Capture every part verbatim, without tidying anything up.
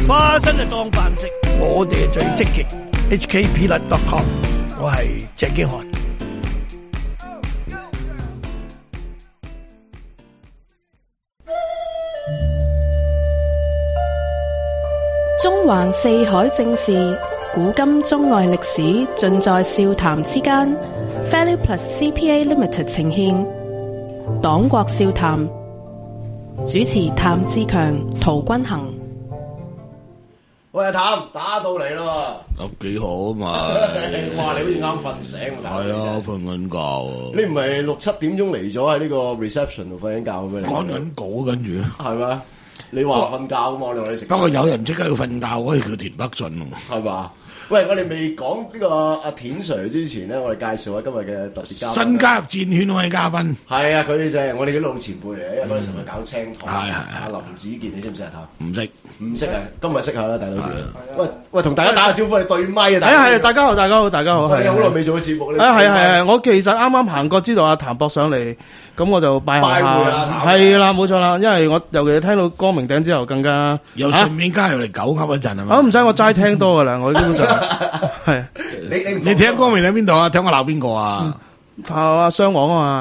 花生就當飯食，我哋係最積極。H K P L dot com， 我係鄭經翰。 中環四海正事，古今中外歷史，盡在笑談之間。Value Plus C P A Limited 呈現黨國笑談，主持譚志強、陶君行。 喂，阿譚打到嚟咯喎！ 咁幾好啊嘛！ 哇，你好似啱瞓醒喎！ 係啊，瞓緊覺啊！ 你唔係六七點鐘嚟咗喺呢個 reception 度瞓緊覺咩？ 講緊稿跟住係咪？你話瞓覺啊嘛，我哋食。 不過有人即刻要瞓覺，嗰個叫田北俊喎。 係嘛？喂，我哋未講呢個阿田 Sir 之前咧，我哋介紹下今日嘅特別嘉賓。 新加入戰圈嗰位嘉賓。 係啊，佢哋就係我哋嘅老前輩嚟嘅，因為嗰陣時咪搞青堂。 係係阿林子健，你識唔識啊？譚？ 唔識。 唔識啊！今日識下啦，大佬。喂喂，同大家打下招呼，你對咪啊！ 係啊係啊，大家好，大家好，大家好。 係好耐未做過節目咧。 啊係啊係啊，我其實啱啱行過，知道阿譚博上嚟，咁我就拜下下。係啦，冇錯啦，因為我尤其聽到光明頂之後，更加又順便加入嚟狗噏一陣係嘛？ 啊唔使，我齋聽多噶啦，我基本上係。 你你你聽光明喺邊度啊？聽我鬧邊個啊？ 啊雙黃啊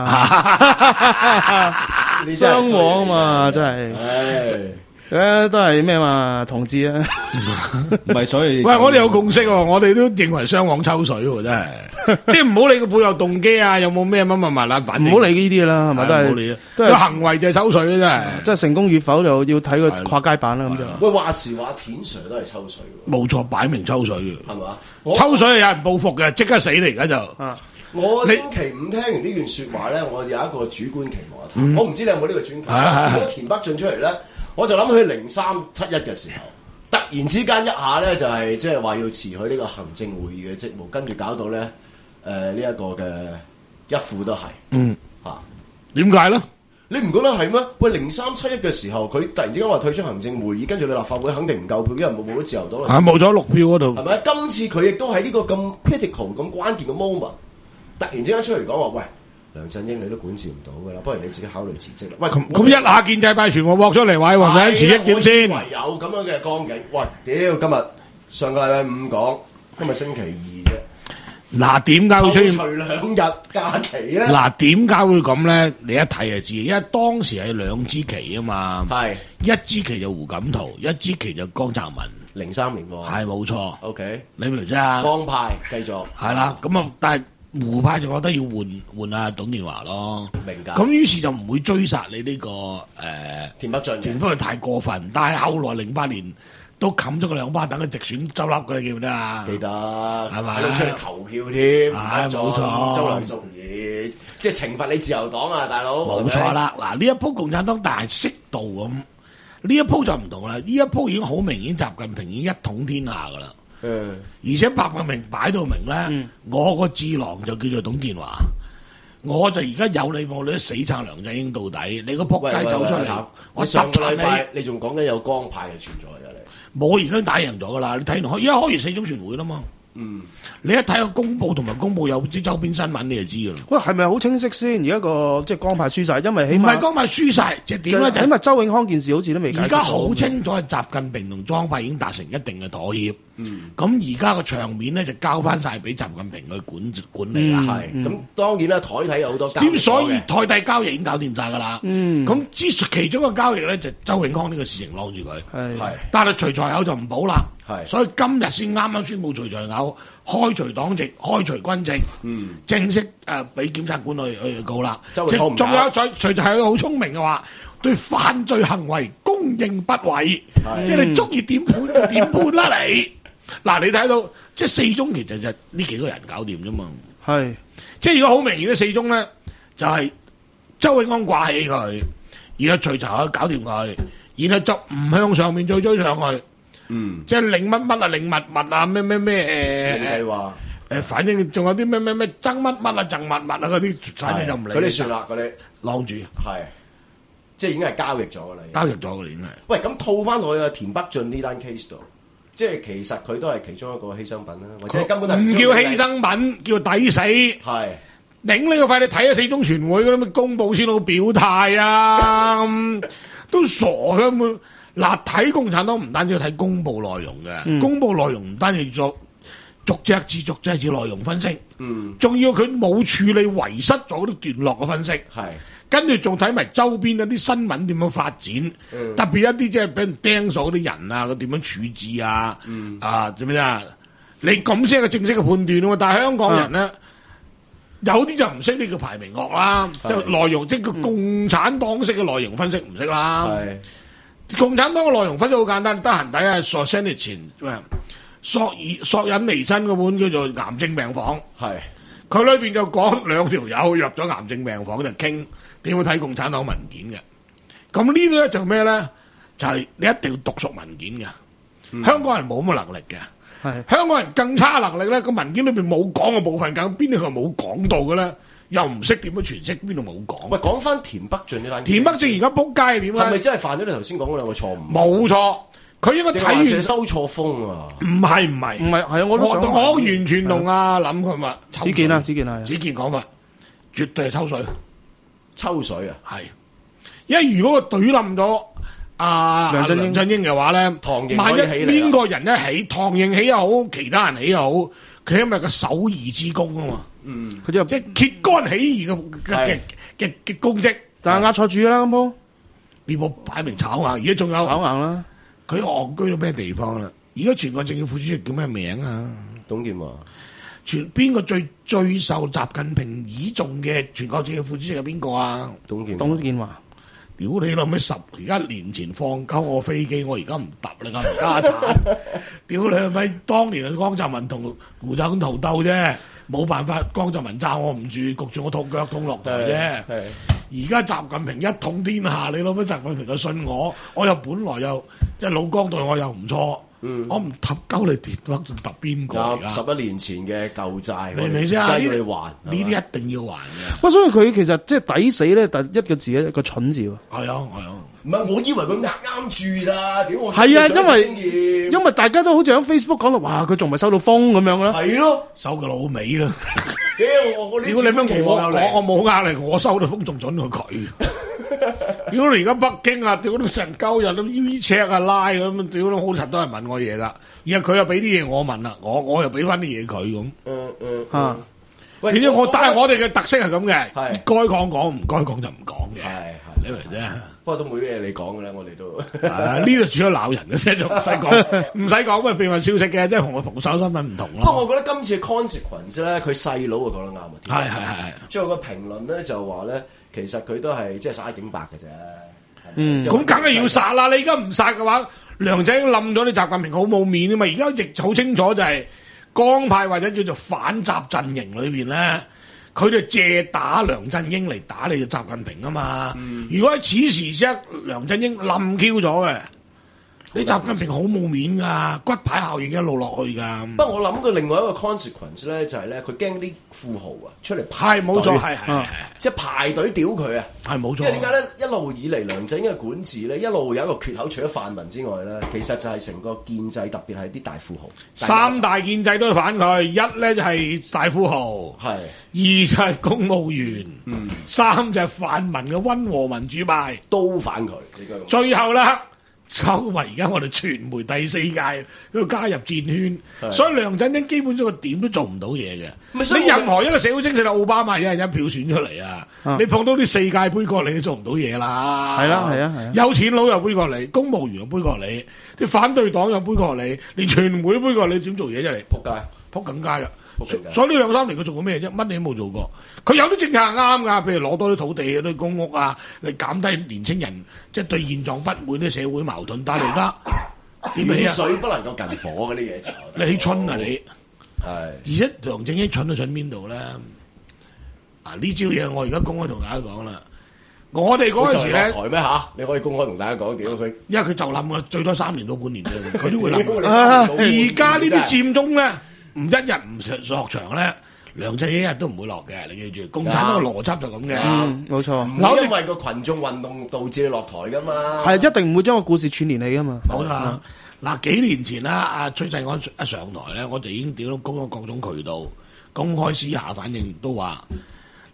嘛，雙黃啊嘛，真係。 唉。 誒，都係咩嘛？同志啊， 唔係所以。 喂，我哋有共識喎，我哋都認為雙黃抽水喎，真係，即係唔好理個背後動機啊，有冇咩乜乜乜啦，反正唔好理呢啲啦，係咪都係，都係行為就係抽水嘅真係， 即係成功與否就要睇個跨街版啦咁就。 喂，話時話，田 Sir 都係抽水喎。 冇錯，擺明抽水嘅， 係嘛？ 抽水係有人報復嘅，即刻死嚟而家就。 我星期五聽完呢段説話咧，我有一個主觀期望啊，譚，我唔知你有冇呢個專輯。如果田北俊出嚟咧？我就諗起零三七一嘅時候，突然之間一下咧就係即係話要辭去呢個行政會議嘅職務，跟住搞到咧誒呢一個嘅一副都係， 嗯嚇點解咧？ 你唔覺得係咩？喂，零三七一嘅時候，佢突然之間話退出行政會議，跟住你立法會肯定唔夠票，因為冇冇咗自由黨啦， 啊冇咗六票嗰度， 係咪？今次佢亦都喺呢個咁 critical 咁關鍵嘅 moment，突然之間出嚟講話，喂。梁振英你都管治唔到㗎啦，不如你自己考慮辭職啦。喂， 咁咁一下建制派全部獲出嚟話，話唔使辭職點先？ 唯有咁樣嘅光景。喂，屌！今日上個禮拜五講，今日星期二啫。 嗱，點解會出現？ 除兩日假期咧？ 嗱，點解會咁咧？你一睇就知，因為當時係兩支旗啊嘛。係一支旗就胡錦濤，一支旗就江澤民。 零三年喎。係冇錯。OK， 你明唔明啫？ 江派繼續。係啦， 咁啊，但係。胡派就覺得要換換阿董建華咯， 明㗎。 咁於是就唔會追殺你呢、這個誒、呃、 田北俊， 田北俊太過分。但係後來零八年都冚咗個兩巴，等佢直選執笠㗎，你記唔記得啊？ 記得，係咪？ 喺度出嚟投票添， 係冇錯。 周梁淑怡，即係懲罰你自由黨啊，大佬。 冇錯啦，嗱呢一鋪共產黨，但係適度咁，呢一鋪就唔同啦。呢一鋪已經好明顯，習近平已經一統天下㗎啦。嗯，而且習近平擺到明咧，嗯、我個智囊就叫做董建華，我就而家有你冇你都死撐梁振英到底，你個仆街走出嚟，我上個禮拜你仲講緊有江派嘅存在㗎你， 冇而家打贏咗㗎啦，你睇完開，而家開完四中全會啦嘛。嗯，你一睇個公佈同埋公佈有啲周邊新聞，你就知㗎啦。 喂，係咪好清晰先？而家個即係江派輸晒，因為起碼唔係江派輸晒，即係點咧？就因為周永康件事好似都未解決。 而家好清楚，習近平同江派已經達成一定嘅妥協。嗯，咁而家個場面咧就交翻晒俾習近平去管管理啦。 係、嗯，咁、嗯、當然啦，台底有好多交易。 咁所以台底交易已經搞掂晒㗎啦。嗯，咁之其中個交易咧就周永康呢個事情晾住佢。係，係，但係徐才厚就唔保啦。係，所以今日先啱啱宣布徐才厚開除黨籍、開除軍籍，嗯，正式誒俾檢察官去去告啦。周永康唔仲有再徐才厚好聰明嘅話，對犯罪行為供認不諱，即係你中意點判就點判啦你。嗱，你睇到即係四中其實就呢幾個人搞掂啫嘛。係，即係如果好明顯嘅四中咧，就係、是、周永康掛起佢，然後徐才厚搞掂佢，然後就唔向上面再追上去。嗯，即係令乜乜啊，令物物啊，咩咩咩誒，計劃誒，反正仲有啲咩咩咩爭乜乜啊，贈物物啊嗰啲，反正就唔理。嗰啲算啦，嗰啲晾住，係即係已經係交易咗噶啦，交易咗嘅已經係。喂，咁套翻落去啊，田北俊呢單 case 度，即係其實佢都係其中一個犧牲品啦，或者根本係唔叫犧牲品，叫抵死。係頂你個肺，你睇下四中全會嗰啲咩公佈先好表態啊！ 都傻嘅咁。嗱，睇共產黨唔單止要睇公佈內容嘅，嗯、公佈內容唔單止作逐隻字逐隻字內容分析，嗯，仲要佢冇處理遺失咗啲段落嘅分析，係，跟住仲睇埋周邊一啲新聞點樣發展，嗯、特別一啲即係俾人釘咗啲人啊，佢點樣處置啊，嗯、啊做咩啊？你咁先係個正式嘅判斷啊嘛，但係香港人咧。嗯有啲就唔識呢個排名學啦，即係內容，即係個共產黨式嘅內容分析唔識啦。係共產黨嘅內容分析好簡單，得閒睇下索先尼前咩索爾索引尼辛嗰本叫做《癌症病房》。係佢裏邊就講兩條友入咗癌症病房就傾點樣睇共產黨文件嘅。咁呢啲咧就咩咧？就係、是、你一定要讀熟文件嘅。嗯、香港人冇咁嘅能力嘅。係香港人更差能力咧，個文件裏邊冇講嘅部分，咁邊度佢冇講到嘅咧？又唔識點樣詮釋，邊度冇講？喂，講翻田北俊呢單，田北俊而家仆街係點咧？係咪真係犯咗你頭先講嗰兩個錯誤？冇錯，佢應該睇完收錯風啊！唔係唔係唔係，係啊！我都想我完全同阿林佢話，子健啊，子健啊，子健講法，絕對係抽水，抽水啊！係，因為如果個隊冧咗。啊，梁振英振英嘅話咧，萬一邊個人一起，唐英起又好，其他人起又好，佢因為個首義之功啊嘛，嗯，佢就即係揭竿起義嘅嘅嘅嘅功績，就係押錯注啦咁鋪，呢鋪擺明炒硬，而家仲有炒硬啦，佢戇居到咩地方啦？而家全國政協副主席叫咩名啊？董建華，全邊個最最受習近平倚重嘅全國政協副主席係邊個啊？董建董建華。屌你老味！十而家年前放鳩我飛機，我而家唔揼你咁唔家產。屌你老味！當年係江澤民同胡澤東鬥鬥啫，冇辦法，江澤民揸我唔住，焗住我套腳痛落台啫。而家習近平一統天下，你老味習近平就信我，我又本來又即係老江對我又唔錯。嗯，我唔揼鳩你跌落仲揼邊個而家？十一年前嘅舊債，明唔明先啊？呢啲還，呢啲一定要還嘅。不過所以佢其實即係抵死咧，第一個字一個蠢字喎。係啊係啊，唔係我以為佢壓啱住咋，屌我！係啊，因為因為大家都好似喺 Facebook 講到，哇佢仲咪收到風咁樣啦。係咯，收個老尾啦。屌我我屌你咩？我我我冇壓力，我收到風仲準過佢。屌你而家北京啊，屌你成鳩人都 WeChat 啊拉咁，屌你好柒多人問我嘢噶，然後佢又俾啲嘢我問啦，我我又俾翻啲嘢佢咁。嗯嗯吓，喂，而且我但係我哋嘅特色係咁嘅，係該講講，唔該講就唔講嘅，係係你明啫。不過都冇嘢你講嘅啦，我哋都呢度主要鬧人嘅啫，仲唔使講，唔使講咩秘密消息嘅，即係同我同手身份唔同咯。不過我覺得今次嘅 consequence 咧，佢細佬啊講得啱啊，係係係。最後個評論咧就話咧。其實佢都係即係殺警白嘅啫，嗯，咁梗係要殺啦！你而家唔殺嘅話，梁振英冧咗，你習近平好冇面啊嘛！而家亦好清楚就係江派或者叫做反習陣營裏邊咧，佢哋借打梁振英嚟打你嘅習近平啊嘛！嗯、如果喺此時即刻梁振英冧 Q 咗嘅。你習近平好冇面噶，骨牌效應一路落去噶。不過我諗佢另外一個 consequence 咧，就係咧佢驚啲富豪啊出嚟排，係冇錯，係係係，即係排隊屌佢啊，係冇錯。因為點解咧？一路以嚟梁振英嘅管治咧，一路有一個缺口，除咗泛民之外咧，其實就係成個建制，特別係啲大富豪。三大建制都反佢，一咧就係大富豪，係二就係公務員，嗯，三就係泛民嘅溫和民主派都反佢。最後啦。就為而家我哋傳媒第四屆要加入戰圈，的所以梁振英基本上個點都做唔到嘢嘅。你任何一個社會精神，奧巴馬一人一票選出嚟啊！啊你碰到啲世界杯葛你都做唔到嘢啦。係啦，係啊，係啊！有錢佬又杯葛你，公務員又杯葛你，啲反對黨又杯葛你，連傳媒杯葛你，點做嘢啫？你仆街，仆緊街噶！所以呢兩三年佢做過咩啫？乜嘢都冇做過。佢有啲政策啱噶，譬如攞多啲土地、啲公屋啊，嚟減低年青人即係、就是、對現狀不滿啲社會矛盾。但係而家點起啊？水不能夠近火嗰啲嘢就你起春啊你係，而且梁振英蠢都蠢邊度咧？啊呢招嘢我而家公開同大家講啦。我哋嗰陣時咧，台咩吓？你可以公開同大家講點佢？因為佢就冧啊，最多三年到半年啫，佢都會冧。而家呢啲佔中咧。唔一日唔落場咧，梁振英一日都唔會落嘅。你記住，共產黨嘅邏輯就咁嘅。嗯，冇錯。唔因為個群眾運動導致你落台噶嘛。係一定唔會將個故事串聯起噶嘛。冇錯。嗱，幾年前啦，阿崔世安一上台咧，我就已經屌到公咗各種渠道公開私下，反正都話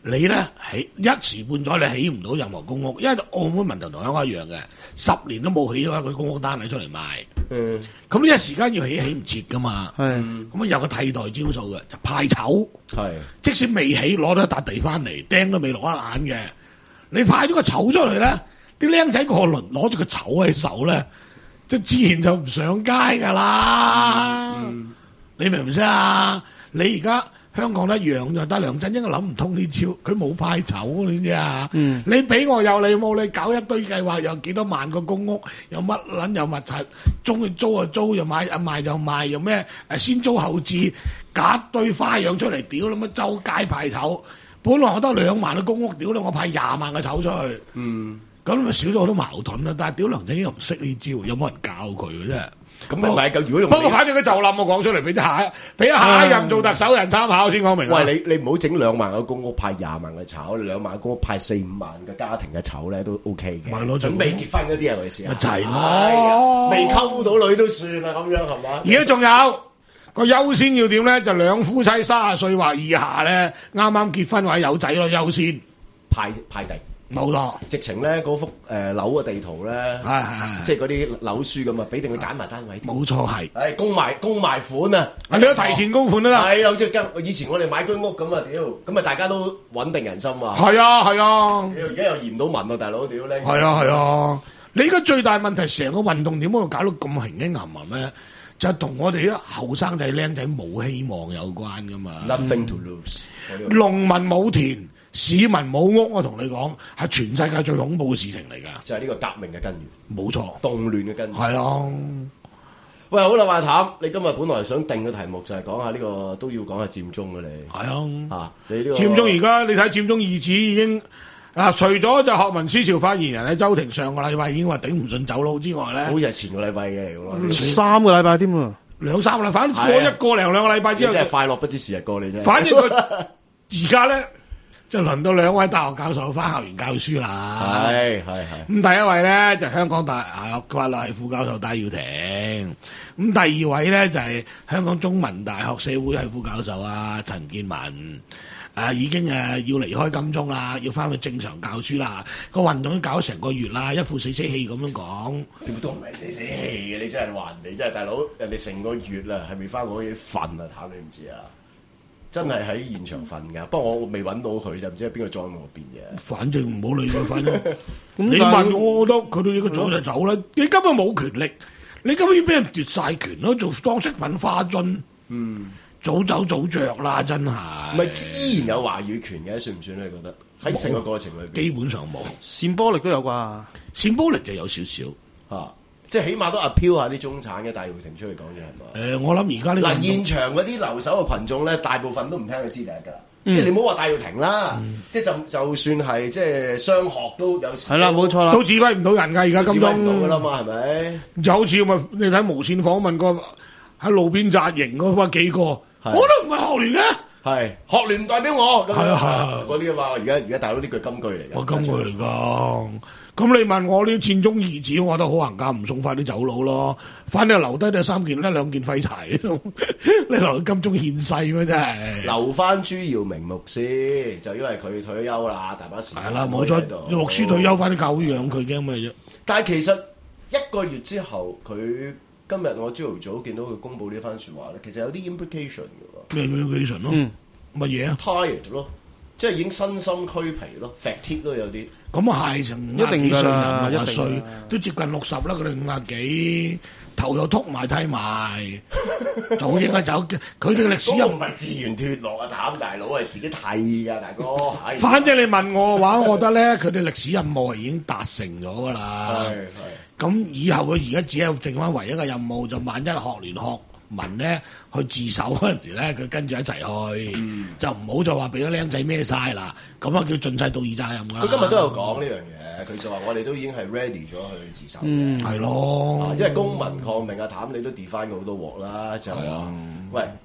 你咧起一時半載你起唔到任何公屋，因為澳門問題同香港一樣嘅，十年都冇起咗一個公屋單位出嚟賣。嗯，咁呢一時間要起起唔切噶嘛。係，咁啊有個替代招數嘅，就派籌。係，即使未起，攞咗一笪地翻嚟，釘都未落一眼嘅，你派咗個籌出嚟咧，啲僆仔過輪攞住個籌喺手咧，即係自然就唔上街噶啦。嗯嗯、你明唔明先啊？你而家。香港一樣就，但梁振英諗唔通呢招，佢冇派籌，你知啊？嗯、你俾我有你冇你，搞一堆計劃，有幾多萬個公屋，有乜撚有物齊，中意租就租，又買，賣就賣，又咩誒先租後置，搞一堆花樣出嚟，屌你乜周街派籌，本來我得兩萬嘅公屋，屌你我派廿萬嘅籌出去，嗯，咁咪少咗好多矛盾啦。但係屌梁振英又唔識呢招，有冇人教佢嘅啫？咁唔係，如果用不過反正佢就冧我講出嚟俾啲下，俾下一任做特首人參考先講明。 喂，你你唔好整兩萬個公屋派廿萬嘅籌，你兩萬個公屋派四五萬嘅家庭嘅籌咧都 OK 嘅。咪咯，準備結婚嗰啲係咪先？咪就係咯，未溝到女都算啦，咁樣係嘛？ 而家仲有個優先要點咧？就兩夫妻三十歲或以下咧，啱啱結婚或者有仔咯，優先派派地。冇錯，直情咧嗰幅誒樓嘅地圖咧，係係即係嗰啲樓書咁啊，俾定佢揀埋單位。 冇錯係， 誒供埋供埋款啊！ 你都提前供款啦。 係，好似以前我哋買居屋咁啊，屌咁啊，大家都穩定人心啊。 係啊係啊， 而家又驗到民啊，大佬屌咧。 係啊係啊，你而家最大問題，成個運動點解會搞到咁興興冚冚咧？就係同我哋啲後生仔僆仔冇希望有關噶嘛。 Nothing to lose。 農民冇田。市民冇屋，我同你講係全世界最恐怖嘅事情嚟㗎， 就係呢個革命嘅根源。冇錯， 動亂嘅根源。 係啊， 喂，好啦，華譚，你今日本來想定嘅題目就係講下呢個都要講下佔中嘅你。係啊， 嚇、啊、你呢、這個佔中而家你睇佔中二子已經啊，除咗就學民思潮發言人喺周庭上個禮拜已經話頂唔順走佬之外咧， 好似係前個禮拜嘅嚟㗎咯， 三個禮拜添喎， 兩三個禮拜，反正過一個零兩個禮拜之後， 真係快樂不知時日過你啫。 反正佢而家咧。就輪到兩位大學教授翻校園教書啦。係係係。咁第一位咧就香港大學法律系副教授戴耀廷。咁第二位咧就係香港中文大學社會系副教授啊陳健民。啊已經誒要離開金鐘啦，要翻去正常教書啦。個運動都搞咗成個月啦，一副死死氣咁樣講。 點都唔係死死氣嘅，你真係話人哋真係大佬，人哋成個月啦，係咪翻嗰啲瞓啊？譚你唔知啊？真係喺現場瞓㗎，不過我未揾到佢就唔知係邊個裝我邊嘅。反正唔好理佢，反正你問我，我都佢都應該早就走啦。你根本冇權力，你根本要俾人奪晒權咯，做裝飾品花樽。嗯，早走早着啦，真係。唔係依然有話語權嘅，算唔算咧？你覺得喺成個過程裏邊，基本上冇。 扇波力都有啩， 扇波力就有少少嚇。即係起碼都 appeal 下啲中產嘅戴耀廷出嚟講嘢係咪？誒、呃，我諗而家呢嗱現場嗰啲留守嘅群眾咧，大部分都唔聽佢知第一㗎。嗯、即係你唔好話戴耀廷啦，嗯、即係就就算係即係商學都有時係啦，冇錯啦，都指揮唔到人㗎。而家金鐘指揮唔到㗎啦嘛，係咪？就好似咪你睇無線訪問過喺路邊紮營嗰乜幾個，我都唔係學聯嘅，係學聯唔代表我。係啊係啊，嗰啲啊嘛，而家而家大佬呢句金句嚟嘅，我金句嚟㗎。咁你問我呢佔中二子，我覺得好行家唔送快啲走佬咯，反正留低都係三件，呢兩件廢柴，你留喺金鐘獻世咩真係？留翻朱耀明牧師，就因為佢退休啦，大把時間。係啦，冇錯，牧師退休翻啲教會養佢驚咩啫？但係其實一個月之後，佢今日我朝頭早見到佢公佈呢番説話咧，其實有啲 implication 嘅喎。咩 implication 咯？乜嘢啊 ？Tired 咯。即係已經身心俱疲咯 fatigue 咯有啲。咁啊係成一定㗎啦，一歲都接近六十啦，佢哋五廿幾，頭又禿埋剃埋，就應該走。佢哋嘅歷史又唔係自願脫落啊，譚大佬係自己剃㗎，大哥。反正你問我嘅話，我覺得咧，佢哋歷史任務係已經達成咗㗎啦。係係。咁以後佢而家只有剩翻唯一嘅任務，就萬一學聯學民咧去自首嗰陣時咧，佢跟住一齊去，嗯、就唔好就話俾咗僆仔孭晒啦，咁啊叫盡晒道義責任㗎啦。佢今日都有講呢樣嘢，佢就話我哋都已經係 ready 咗去自首嘅，係咯、嗯，因為公民抗命啊，譚你都 define 過好多鑊啦，就係、嗯、喂。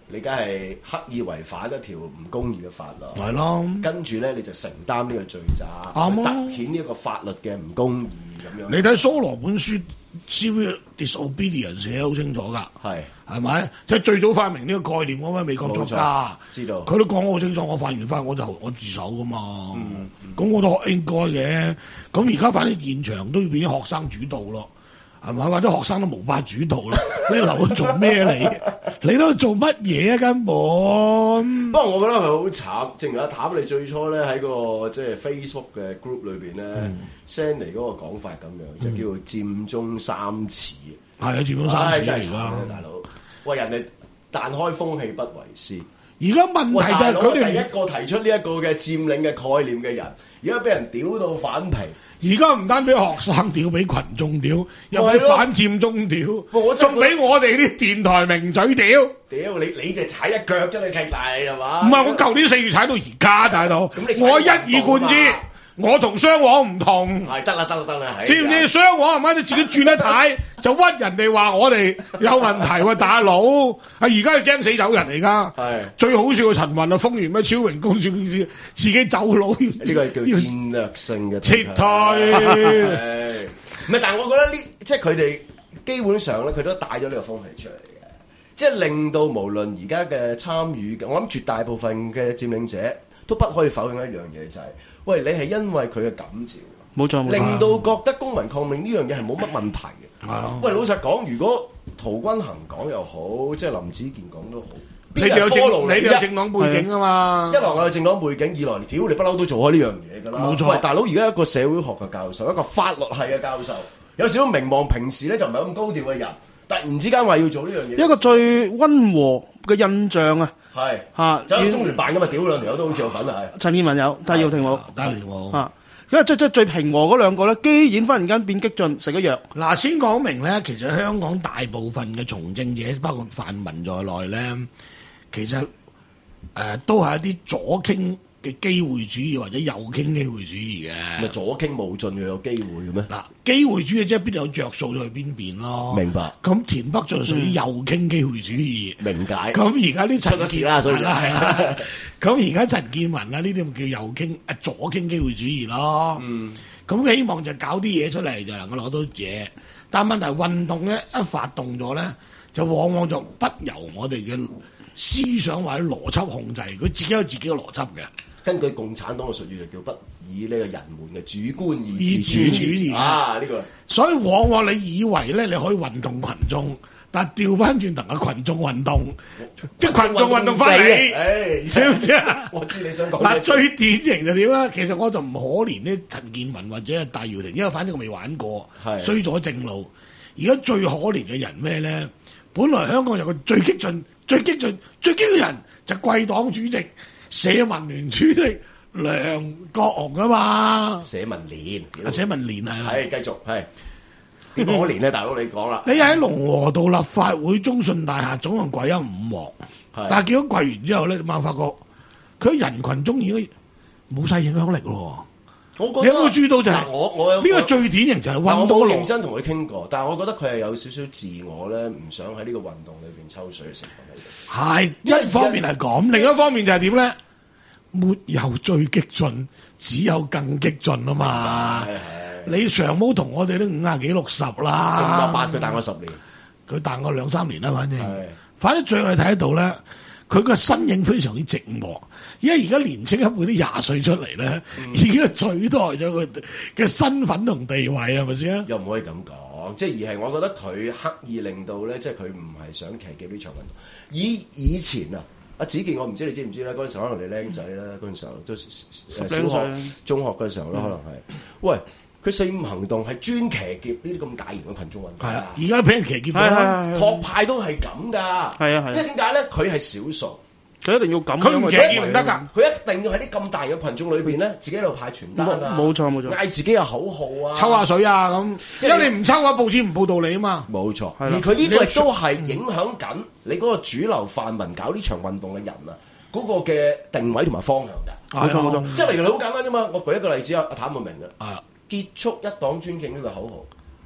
你梗係刻意違反一條唔公義嘅法律， 係咯。跟住咧你就承擔呢個罪責， 啱啊， 凸顯呢一個法律嘅唔公義咁樣。 你睇蘇羅本書 Civil Disobedience 寫得好清楚㗎，係係咪？即係最早發明呢個概念嗰位美國作家，知道佢都講得好清楚。我犯完法我就我自首㗎嘛，咁、嗯嗯、我都應該嘅。咁而家反正現場都要變咗學生主導咯。係咪？或者學生都無法主導啦？你留咗做咩你？你都做乜嘢啊？根本。 不過我覺得佢好慘，正如阿譚你最初咧喺個即係 Facebook 嘅 group 裏邊咧 send 嚟嗰個講法咁樣，嗯、就叫做佔中三恥。係啊，佔中三恥真係慘啊，大佬！喂，人哋但開風氣不為師。而家問題就係佢哋第一個提出呢一個嘅佔領嘅概念嘅人，而家俾人屌到反皮。 而家唔單俾學生屌，俾群眾屌，又俾反佔中屌，仲俾我哋啲電台名嘴屌。屌你你就踩一腳啫，你契弟係嘛？唔係我舊年四月踩到而家，大佬。我一以貫之。我同雙黃唔同，係得啦得啦得啦，知唔知雙黃係咪你自己轉一睇就屈人哋話我哋有問題喎，大佬啊而家係驚死走人嚟噶，係最好笑嘅陳雲啊封完咩超榮公司自己走佬，呢個係叫戰略性嘅撤退。唔係，但係我覺得呢，即係佢哋基本上咧，佢都帶咗呢個風氣出嚟嘅，即係令到無論而家嘅參與，我諗絕大部分嘅佔領者都不可以否認一樣嘢就係、是。喂，你係因為佢嘅感召，冇錯，令到覺得公民抗命呢樣嘢係冇乜問題嘅。啊、喂，老實講，如果陶君行講又好，即係林子健講都好，你哋有政，你有政黨背景啊嘛？一來我有政黨背景，二來屌你不嬲都做開呢樣嘢㗎啦。冇錯。喂，大佬，而家一個社會學嘅教授，一個法律系嘅教授，有少少名望，平時咧就唔係咁高調嘅人，突然之間話要做呢樣嘢，一個最溫和嘅印象啊！係嚇，就喺中聯辦咁啊！屌兩條友都好似有份啊！係陳健民有，戴耀廷冇，戴耀廷冇嚇。因為即即最平和嗰兩個咧，居然忽然間變激進，食咗藥。嗱，先講明咧，其實香港大部分嘅從政者，包括泛民在內咧，其實誒、呃、都係一啲左傾嘅機會主義或者右傾機會主義嘅。咪左傾冇盡又有機會嘅咩？嗱，機會主義即係邊度有着數就去邊邊咯。明白。咁田北俊屬於右傾機會主義。明解。咁而家啲陳健啦，所以係啦。咁而家陳健民啊，呢啲咪叫右傾啊左傾機會主義咯。嗯。咁希望就搞啲嘢出嚟就能夠攞到嘢，但問題運動咧一發動咗咧，就往往就不由我哋嘅思想或者邏輯控制，佢自己有自己嘅邏輯嘅。根據共產黨嘅術語，就叫不以呢個人們嘅主觀意志主義啊！呢、這個，所以往往你以為咧你可以運動群眾，但係調翻轉同個群眾運動，即係群眾運動翻嚟，知唔知啊？我知你想講嗱，最典型就點啦？其實我就唔可憐呢陳健民或者係戴耀廷，因為反正我未玩過，衰咗正路。而家最可憐嘅人咩咧？本來香港有個最激進、最激進、最激嘅人就貴黨主席。社民連主席梁國雄啊嘛，社民連，啊社民連係啦，係繼續係點可憐咧？大佬你講啦，你喺龍和道立法會中信大廈總共跪咗五鑊，但係結果跪完之後咧，你慢發覺佢喺人群中已經冇晒影響力咯。我覺得你有冇注意到就係、是、我我有呢個最典型就係運動。我冇認真同佢傾過，但係我覺得佢係有少少自我咧，唔想喺呢個運動裏邊抽水嘅成分喺度。係一方面係咁，另一方面就係點咧？沒有最激進，只有更激進啊嘛！你長毛同我哋都五廿幾六十啦，五廿八佢大我十年，佢大我兩三年啦，反正，反正最後你睇得到咧。佢個身影非常之寂寞，因為而家年青一輩啲廿歲出嚟咧，嗯、已經取代咗佢嘅身份同地位，係咪先？又唔可以咁講，即係而係我覺得佢刻意令到咧，即係佢唔係想騎劫呢場運動。以以前啊，阿子健我唔知你知唔知咧？嗰陣時可能你僆仔啦，嗰陣時候都小學、中學嘅時候啦，可能係，嗯、喂。佢四五行動係專騎劫呢啲咁大型嘅群眾運動。係啊，而家俾人騎劫咗，托派都係咁噶。係啊係。因為點解咧？佢係少數，佢一定要咁。佢唔騎劫唔得㗎。佢一定要喺啲咁大嘅群眾裏邊咧，自己喺度派傳單啊。冇錯冇錯。嗌自己嘅口號啊，抽下水啊咁。因為你唔抽嘅話，報紙唔報道你啊嘛。冇錯。而佢呢個亦都係影響緊你嗰個主流泛民搞呢場運動嘅人啊，嗰個嘅定位同埋方向㗎。冇錯冇錯。即係例如你好簡單啫嘛，我舉一個例子啊，阿譚就明㗎。啊。結束一黨專政呢個口號，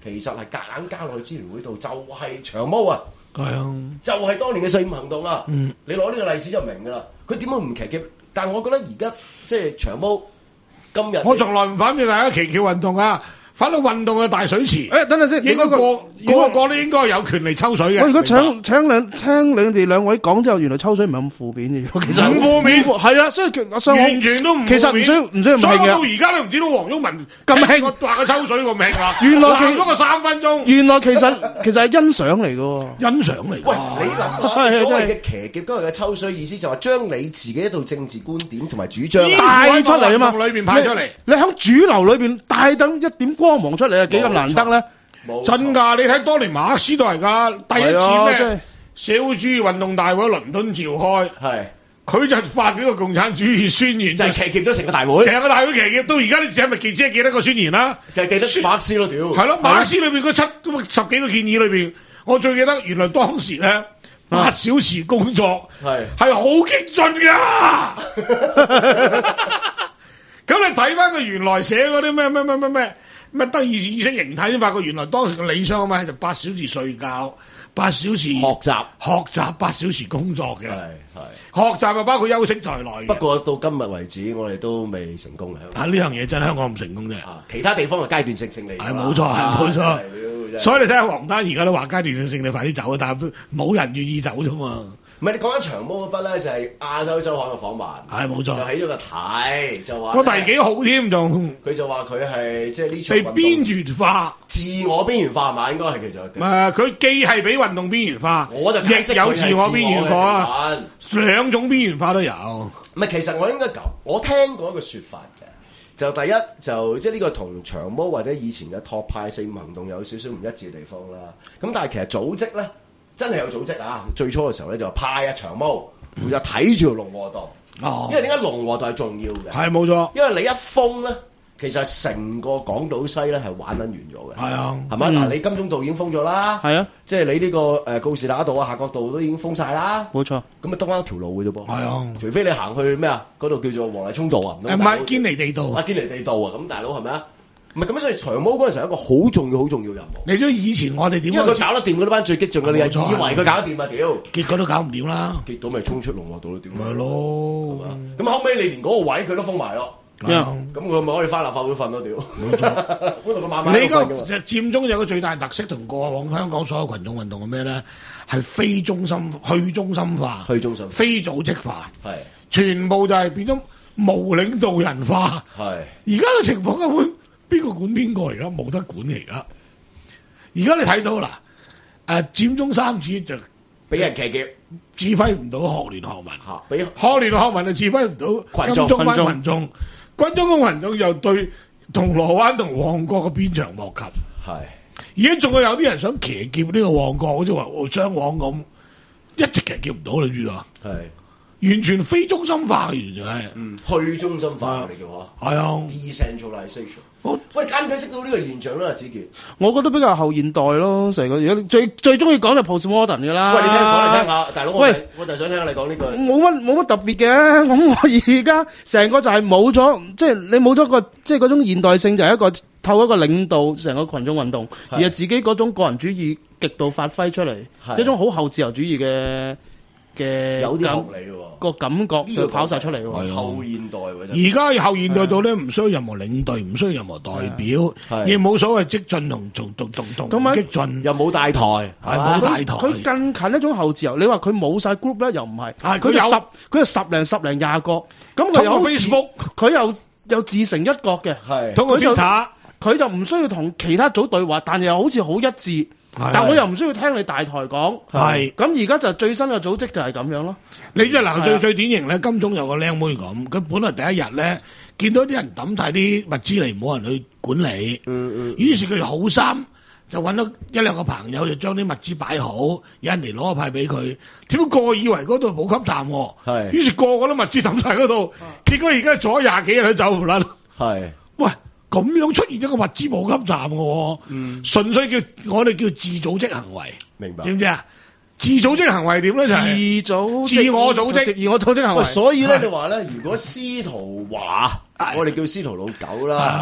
其實係夾硬加落去支聯會度，就係長毛啊！ 係啊， 就係當年嘅四五行動啊！ 嗯， 你攞呢個例子就明㗎啦。佢點會唔騎劫？但係我覺得而家即係長毛今日， 我從來唔反對大家騎劫運動啊！反到運動嘅大水池， 誒，等陣先， 應該個應該個都應該有權利抽水嘅。 我如果請請兩聽你哋兩位講之後，原來抽水唔係咁負面嘅，其實唔負面， 係啊，所以完全都唔負面。 其實唔需要唔需要咁興嘅。 所以到而家都唔知道黃毓民咁興， 我話佢抽水咁興啊！ 原來其嗰個三分鐘， 原來其實其實係欣賞嚟嘅， 欣賞嚟。 喂，你諗下，所謂嘅騎劫嗰日嘅抽水意思就係將你自己一套政治觀點同埋主張帶出嚟啊嘛， 裏邊派出嚟。 你喺主流裏邊帶燈一點光芒出嚟啊！幾咁難得咧？ 真㗎，你睇當年馬克思都係㗎，第一次咩社會主義運動大會喺倫敦召開， 係佢就發表個共產主義宣言， 就係騎劫咗成個大會， 成個大會騎劫到而家，你係咪記只係記得個宣言啦？ 就係記得馬克思咯，屌係咯，馬克思裏邊嗰七咁十幾個建議裏邊，我最記得原來當時咧八小時工作係係好激進㗎。咁你睇翻佢原來寫嗰啲咩咩咩咩咩？咩得意意識形態先發覺，原來當時嘅理想啊嘛，就八小時睡覺，八小時學習， 學習八小時工作嘅， 係係學習啊包括休息在內。 不過到今日為止，我哋都未成功嘅。 啊，呢樣嘢真係香港唔成功啫。 啊，其他地方係階段性勝利。 係冇錯，係冇錯。所以你睇下黃丹而家都話階段性勝利，快啲走啊！但係冇人願意走啫嘛。 唔係你講緊長毛嗰筆咧，就係亞洲週刊嘅訪問， 係冇錯， 就起咗個題，就話個題幾好添，仲佢就話佢係即係呢場運動被邊緣化， 自我邊緣化係嘛？應該係其實誒，佢既係俾運動邊緣化， 我就亦有自我邊緣化，兩種邊緣化都有。 唔係，其實我應該咁，我聽過一個説法嘅，就第一就即係呢個同長毛或者以前嘅托派四五行動有少少唔一致嘅地方啦。咁但係其實組織咧。真係有組織啊！最初嘅時候咧就派啊長毛負責睇住龍和道，哦、因為點解龍和道係重要嘅？係冇錯，因為你一封咧，其實成個港島西咧係玩緊完咗嘅。係啊，係咪？嗱、嗯，你金鐘道已經封咗啦，係啊，即係你呢、這個誒、呃、告士打道啊、夏慤道都已經封晒啦，冇錯。咁啊得翻一條路嘅啫噃，係啊，除非你行去咩啊？嗰度叫做黃泥涌道啊，唔係堅尼地道啊，堅尼地道啊，咁大佬係咪啊？唔係咁，所以長毛嗰陣時係一個好重要、好重要任務。你知以前我哋點？因為佢搞得掂嗰啲班最激進嘅，你以為佢搞得掂啊？屌！結果都搞唔掂啦。結果咪衝出龍和道咯，屌！咪咯。咁後尾你連嗰個位佢都封埋咯。咁佢咪可以翻立法會瞓咯？屌！冇錯。嗰度佢慢慢。你個佔中有個最大特色同過往香港所有群眾運動係咩咧？係非中心、去中心化、去中心、非組織化，係全部就係變咗無領導人化。係而家嘅情況根本。邊個管邊個？而家冇得管嚟噶。而家你睇到啦，誒佔中三子就俾人騎劫，指揮唔到學聯學民嚇，俾學聯學民就指揮唔到金鐘班群眾，軍中嘅群眾又對銅鑼灣同旺角嘅邊場莫及。係而家仲有有啲人想騎劫呢個旺角，好似話雙旺咁，一直騎劫唔到，你知道？係。完全非中心化嘅，完全係，嗯，去中心化嚟嘅嗬，係啊 ，decentralization。喂，解唔解釋到呢個現象咧？阿子傑，我覺得比較後現代咯，成個而家最最中意講就 postmodern 嘅啦。喂，你聽講嚟聽下，大佬，喂，我就想聽下你講呢句。冇乜冇乜特別嘅，咁我而家成個就係冇咗，即係你冇咗個即係嗰種現代性，就係一個透過一個領導成個群眾運動，而係自己嗰種個人主義極度發揮出嚟，一種好後自由主義嘅。嘅有啲合理喎，個感覺就跑晒出嚟喎。後現代喎，而家後現代到咧唔需要任何領隊，唔需要任何代表，亦冇所謂激進同同同同同激進，又冇大台，係冇大台。佢更近一種後自由。你話佢冇晒 group 咧，又唔係。係佢有十，佢有十零十零廿個。咁佢有 Facebook，佢又又自成一國嘅。係，佢就佢就唔需要同其他組對話，但係又好似好一致。但我又唔需要聽你大台講，係咁而家就最新嘅組織就係咁樣咯。你即係嗱最最典型咧，金鐘有個靚妹咁，佢本來第一日咧見到啲人抌晒啲物資嚟，冇人去管理，嗯嗯，於是佢就好心就揾到一兩個朋友就將啲物資擺好，有人嚟攞個派俾佢。點解個以為嗰度補給站，係，於是個個都物資抌晒嗰度，結果而家坐廿幾日都走唔甩，係，喂。咁樣出現一個物資補給站嘅，嗯，純粹叫我哋叫自組織行為，明白？知唔知啊？自組織行為點咧？就係自組自我組織，自我組織行為。所以咧，你話咧，如果司徒華，我哋叫司徒老狗啦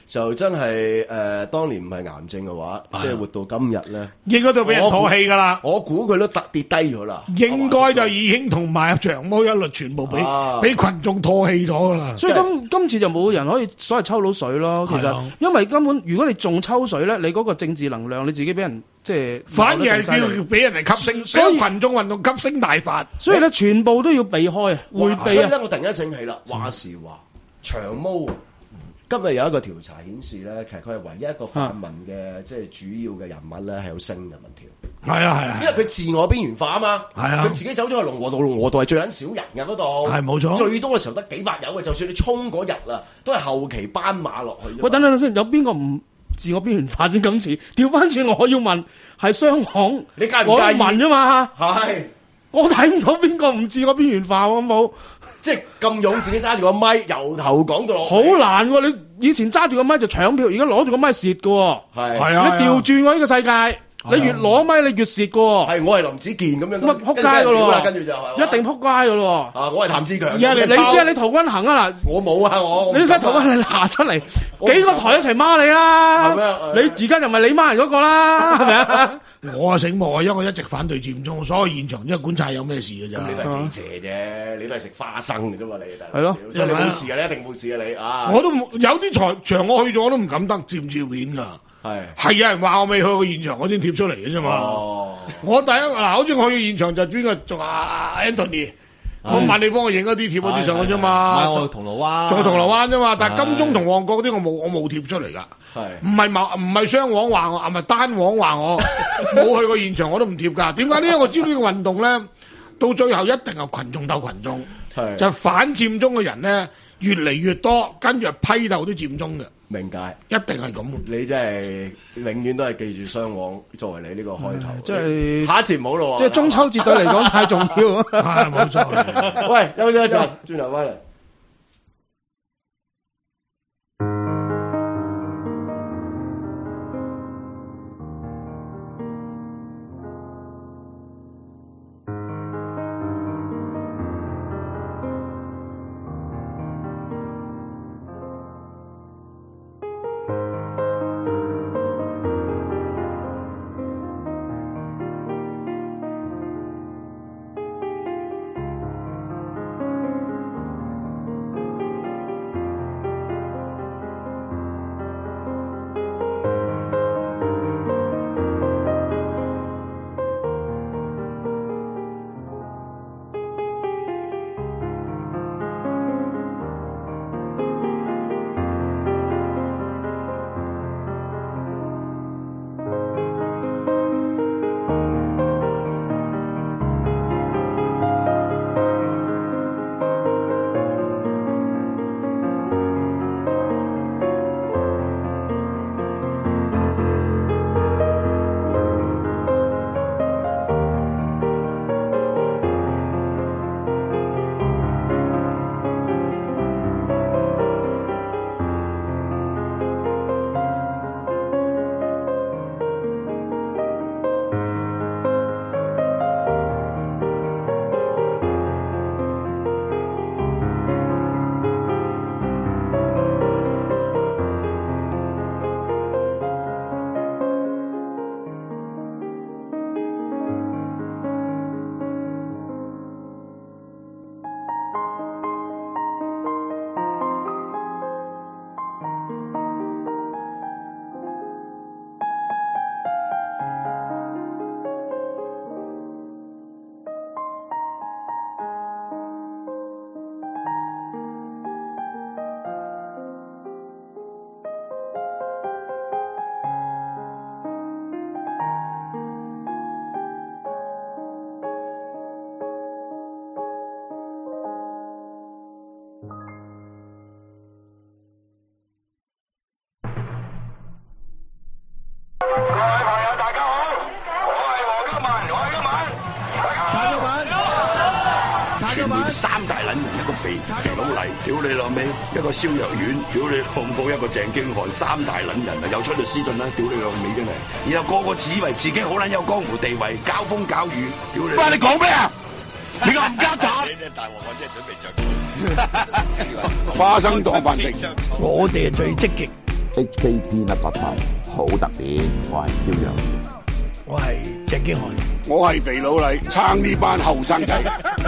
就真係誒、呃，當年唔係癌症嘅話，即係活到今日咧， 應該都俾人唾棄噶啦。 我估佢都特跌低咗啦。 應該就已經同埋長毛一律全部俾俾群眾唾棄咗噶啦。 所以今今次就冇人可以所謂抽到水咯。其實因為根本如果你仲抽水咧，你嗰個政治能量你自己俾人即係反而係叫俾人嚟吸星，所以群眾運動吸星大法。 所以咧，全部都要避開迴避。 所以咧，我突然間醒起啦，話時話長毛。今日有一個調查顯示咧，其實佢係唯一一個泛民嘅即係主要嘅人物咧，係有升嘅民調。 係啊係啊， 因為佢自我邊緣化啊嘛。係啊，佢自己走咗去龍和道，龍和道係最撚少人嘅嗰度。係冇錯，最多嘅時候得幾百友嘅，就算你衝嗰日啦，都係後期斑馬落去。 喂，等等先，有邊個唔自我邊緣化先今次？調翻轉，我要問係雙行， 你介唔介意？ 我問啊嘛。 係。 我睇唔到邊個唔自我邊緣化好冇？ 即係咁勇自己揸住個咪，由頭講到落。 好難喎！你以前揸住個咪就搶票，而家攞住個咪蝕㗎喎。係係啊！你調轉喎呢個世界，你越攞咪你越蝕㗎喎。係我係林子健咁樣。 乜撲街㗎咯？ 跟住就一定撲街㗎咯。 啊！我係譚志強。 你試下你陶君行啊嗱！ 我冇啊我。 你試陶君行行出嚟，幾個台一齊孖你啦！你而家又唔係你孖人嗰個啦，係咪啊？ 我啊醒目啊，因為我一直反對佔中，所有現場因為觀察有咩事嘅啫。 咁你都係幾謝啫，你都係食花生嘅啫嘛，你係咯， 所以你冇事嘅，你一定冇事嘅你啊。 我都有啲場場我去咗，我都唔敢得接唔接片㗎。係係有人話我未去過現場，我先貼出嚟嘅啫嘛。哦，我第一嗱，好似我去現場就邊個做阿 Anthony。我問你幫我影嗰啲貼嗰啲上去啫嘛， 唔係我銅鑼灣， 做銅鑼灣啫嘛，但係金鐘同旺角嗰啲我冇我冇貼出嚟噶，唔係冇唔係雙黃話我，啊唔係單黃話我，冇去過現場我都唔貼噶。點解呢？因為我知道呢個運動咧，到最後一定係群眾鬥群眾，就反佔中嘅人咧越嚟越多，跟住批鬥啲佔中嘅。 明解， 一定係咁。 你真係永遠都係記住雙黃作為你呢個開頭。 即係下一節唔好咯。 即係中秋節對嚟講太重要。 係冇錯。喂，休息一陣，轉頭翻嚟。 三大撚人一個肥肥佬黎，屌你老味，一個蕭若元，屌你老母，一個鄭經翰，三大撚人啊，又出律師信啦，屌你老味真係，然後個個自以為自己好撚有江湖地位，交風交雨，屌你！喂，你講咩啊？你個冚家鏟！你隻大鑊我真係準備着花生當飯食， 我哋係最積極 H K P 一百八好特別，我係蕭陽。 我係鄭經翰， 我係肥佬黎，撐呢班後生仔。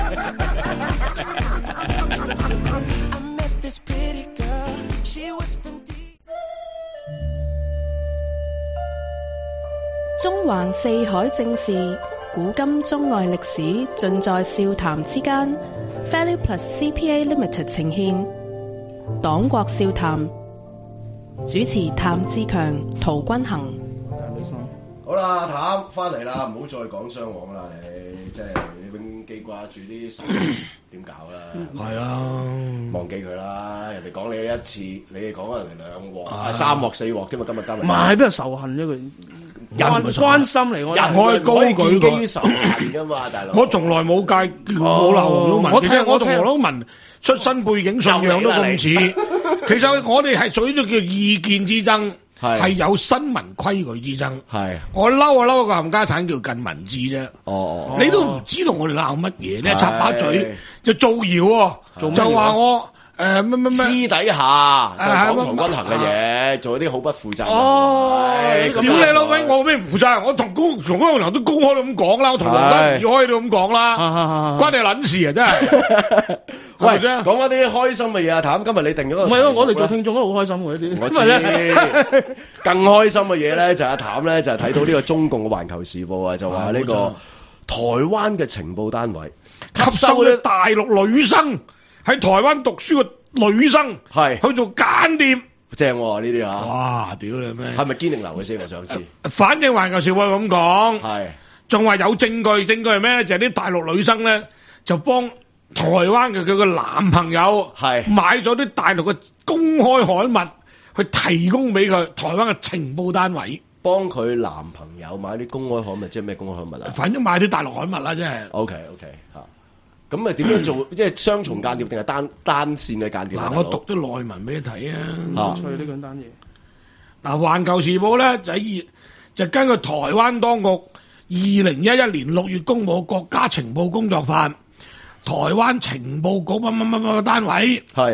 中環四海正事，古今中外歷史，盡在笑談之間。Value Plus C P A Limited 呈獻黨國笑談，主持譚志強、陶君行。 好啦，譚翻嚟啦，唔好再講雙簧啦，你即係你永記掛住啲手點搞啦？ 係啊， 忘記佢啦！人哋講你一次，你哋講人哋兩鑊、啊三鑊、四鑊添嘛，今日今日。 唔係邊有仇恨啫？佢關關心嚟，我人我係高舉基於仇恨噶嘛，大佬。 我從來冇介冇鬧黃毓民，我聽我同黃毓民出身背景信仰都咁似。其實我哋係屬於咗叫意見之爭。係有新聞規矩之爭，係我嬲啊嬲個冚家產叫近文字啫。哦哦，你都唔知道我哋鬧乜嘢咧？插把嘴就造謠，就話我誒乜乜乜私底下就講唐君行嘅嘢，做啲好不負責任。 哦，屌你老味，我咩唔負責任？我同公同公行都公開咁講啦，我同黃德義開都咁講啦，關你撚事啊！真係。 喂，講翻啲開心嘅嘢啊，譚，今日你定咗個唔係啊，我哋做聽眾都好開心嘅呢啲。 我知，更開心嘅嘢咧就係阿譚咧就係睇到呢個中共嘅《環球時報》啊，就話呢個台灣嘅情報單位吸收啲大陸女生喺台灣讀書嘅女生係去做間諜， 正喎呢啲啊！ 哇，屌你咩？ 係咪堅定流嘅先？我想知。 反正《環球時報》咁講， 係仲話有證據，證據係咩？就係啲大陸女生咧就幫台灣嘅佢個男朋友係買咗啲大陸嘅公開刊物，去提供俾佢台灣嘅情報單位， 幫佢男朋友買啲公開刊物，即係咩公開刊物啊？ 反正買啲大陸刊物啦，即係。O K O K 吓，咁啊點樣做？即係雙重間諜定係單單線嘅間諜？ 嗱，我讀啲內文俾你睇啊。 有趣呢兩單嘢。 嗱，《環球時報》咧就喺就根據台灣當局二零一一年六月公布國家情報工作法。台灣情報局乜乜乜乜單位係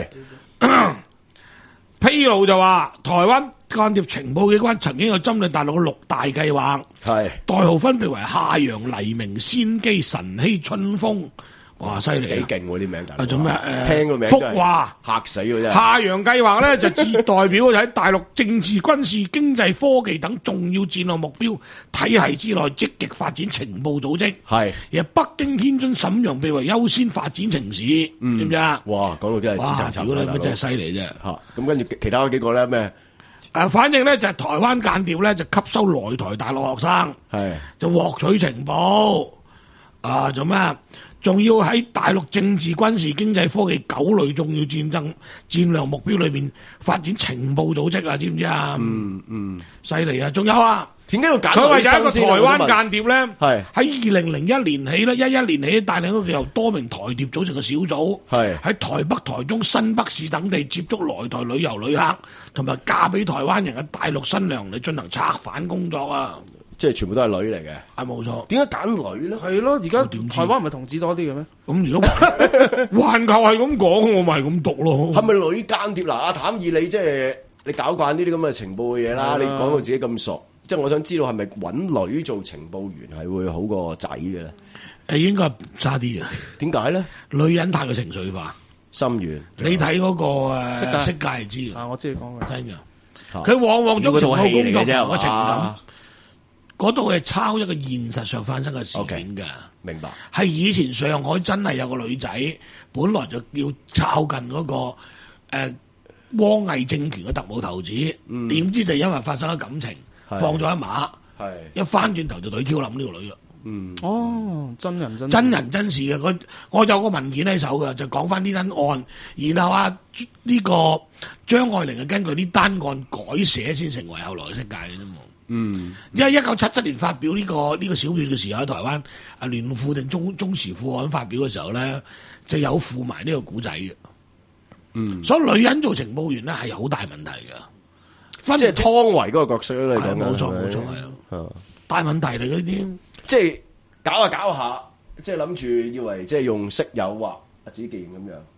披露就話，台灣間諜情報機關曾經有針對大陸嘅六大計劃，係代號分別為夏陽、黎明、先機、晨曦、春風。哇，犀利幾勁喎啲名！ 啊，做咩？誒， 聽個名福華嚇死嘅真係。 夏陽計劃咧就代表就喺大陸政治、軍事、經濟、科技等重要戰略目標體系之內積極發展情報組織。係，而北京、天津、瀋陽被為優先發展城市，知唔知啊？哇， 講到真係資產層啦， 真係犀利啫。 嚇，咁跟住其他嗰幾個咧咩？ 誒，反正咧就係台灣間諜咧就吸收來台大陸學生，係就獲取情報。啊，做咩？仲要喺大陸政治、軍事、經濟、科技九類重要戰爭戰略目標裏邊發展情報組織啊？知唔知啊？嗯嗯，犀利啊！仲有啊， 點解要揀佢話有一個台灣間諜咧， 係喺二零零一年起咧，一一年起帶領一個由多名台諜組成嘅小組，係喺台北、台中、新北市等地接觸來台旅遊旅客，同埋嫁俾台灣人嘅大陸新娘嚟進行策反工作啊！ 即係全部都係女嚟嘅， 係冇錯。 點解揀女咧？ 係咯，而家台灣唔係同志多啲嘅咩？ 咁如果環球係咁講，我咪係咁讀咯。 係咪女間諜嗱？阿譚以你即係你搞慣呢啲咁嘅情報嘅嘢啦，你講到自己咁熟，即係我想知道係咪揾女做情報員係會好過仔嘅咧？ 誒，應該差啲嘅。 點解咧？ 女人太過情緒化、 心軟。 你睇嗰個誒色戒就知嘅。 啊，我知你講嘅。 真嘅，佢往往將情報工作同個情感。嗰度係抄一個現實上發生嘅事件㗎， 明白？ 係以前上海真係有個女仔，本來就要抄近嗰、那個誒、呃、汪毅政權嘅特務頭子，點、嗯、知就因為發生咗感情，放咗一馬，一翻轉頭就懟 Q 冧呢個女啦。 嗯，哦，真人真真人真事嘅，我我有個文件喺手嘅，就講翻呢單案，然後啊呢、這個張愛玲係根據呢單案改寫先成為後來嘅世界嘅啫嘛。嗯，因為一九七七年發表呢、這個呢、這個小段嘅時候喺台灣啊聯副定中中時副刊發表嘅時候咧，就有附埋呢個古仔嘅。嗯，所以女人做情報員咧係好大問題嘅， 即係湯唯嗰個角色咧嚟講， 冇錯冇錯係啊，大問題嚟嗰啲， 即係搞下搞下，即係諗住以為即係用色誘惑阿子健咁樣，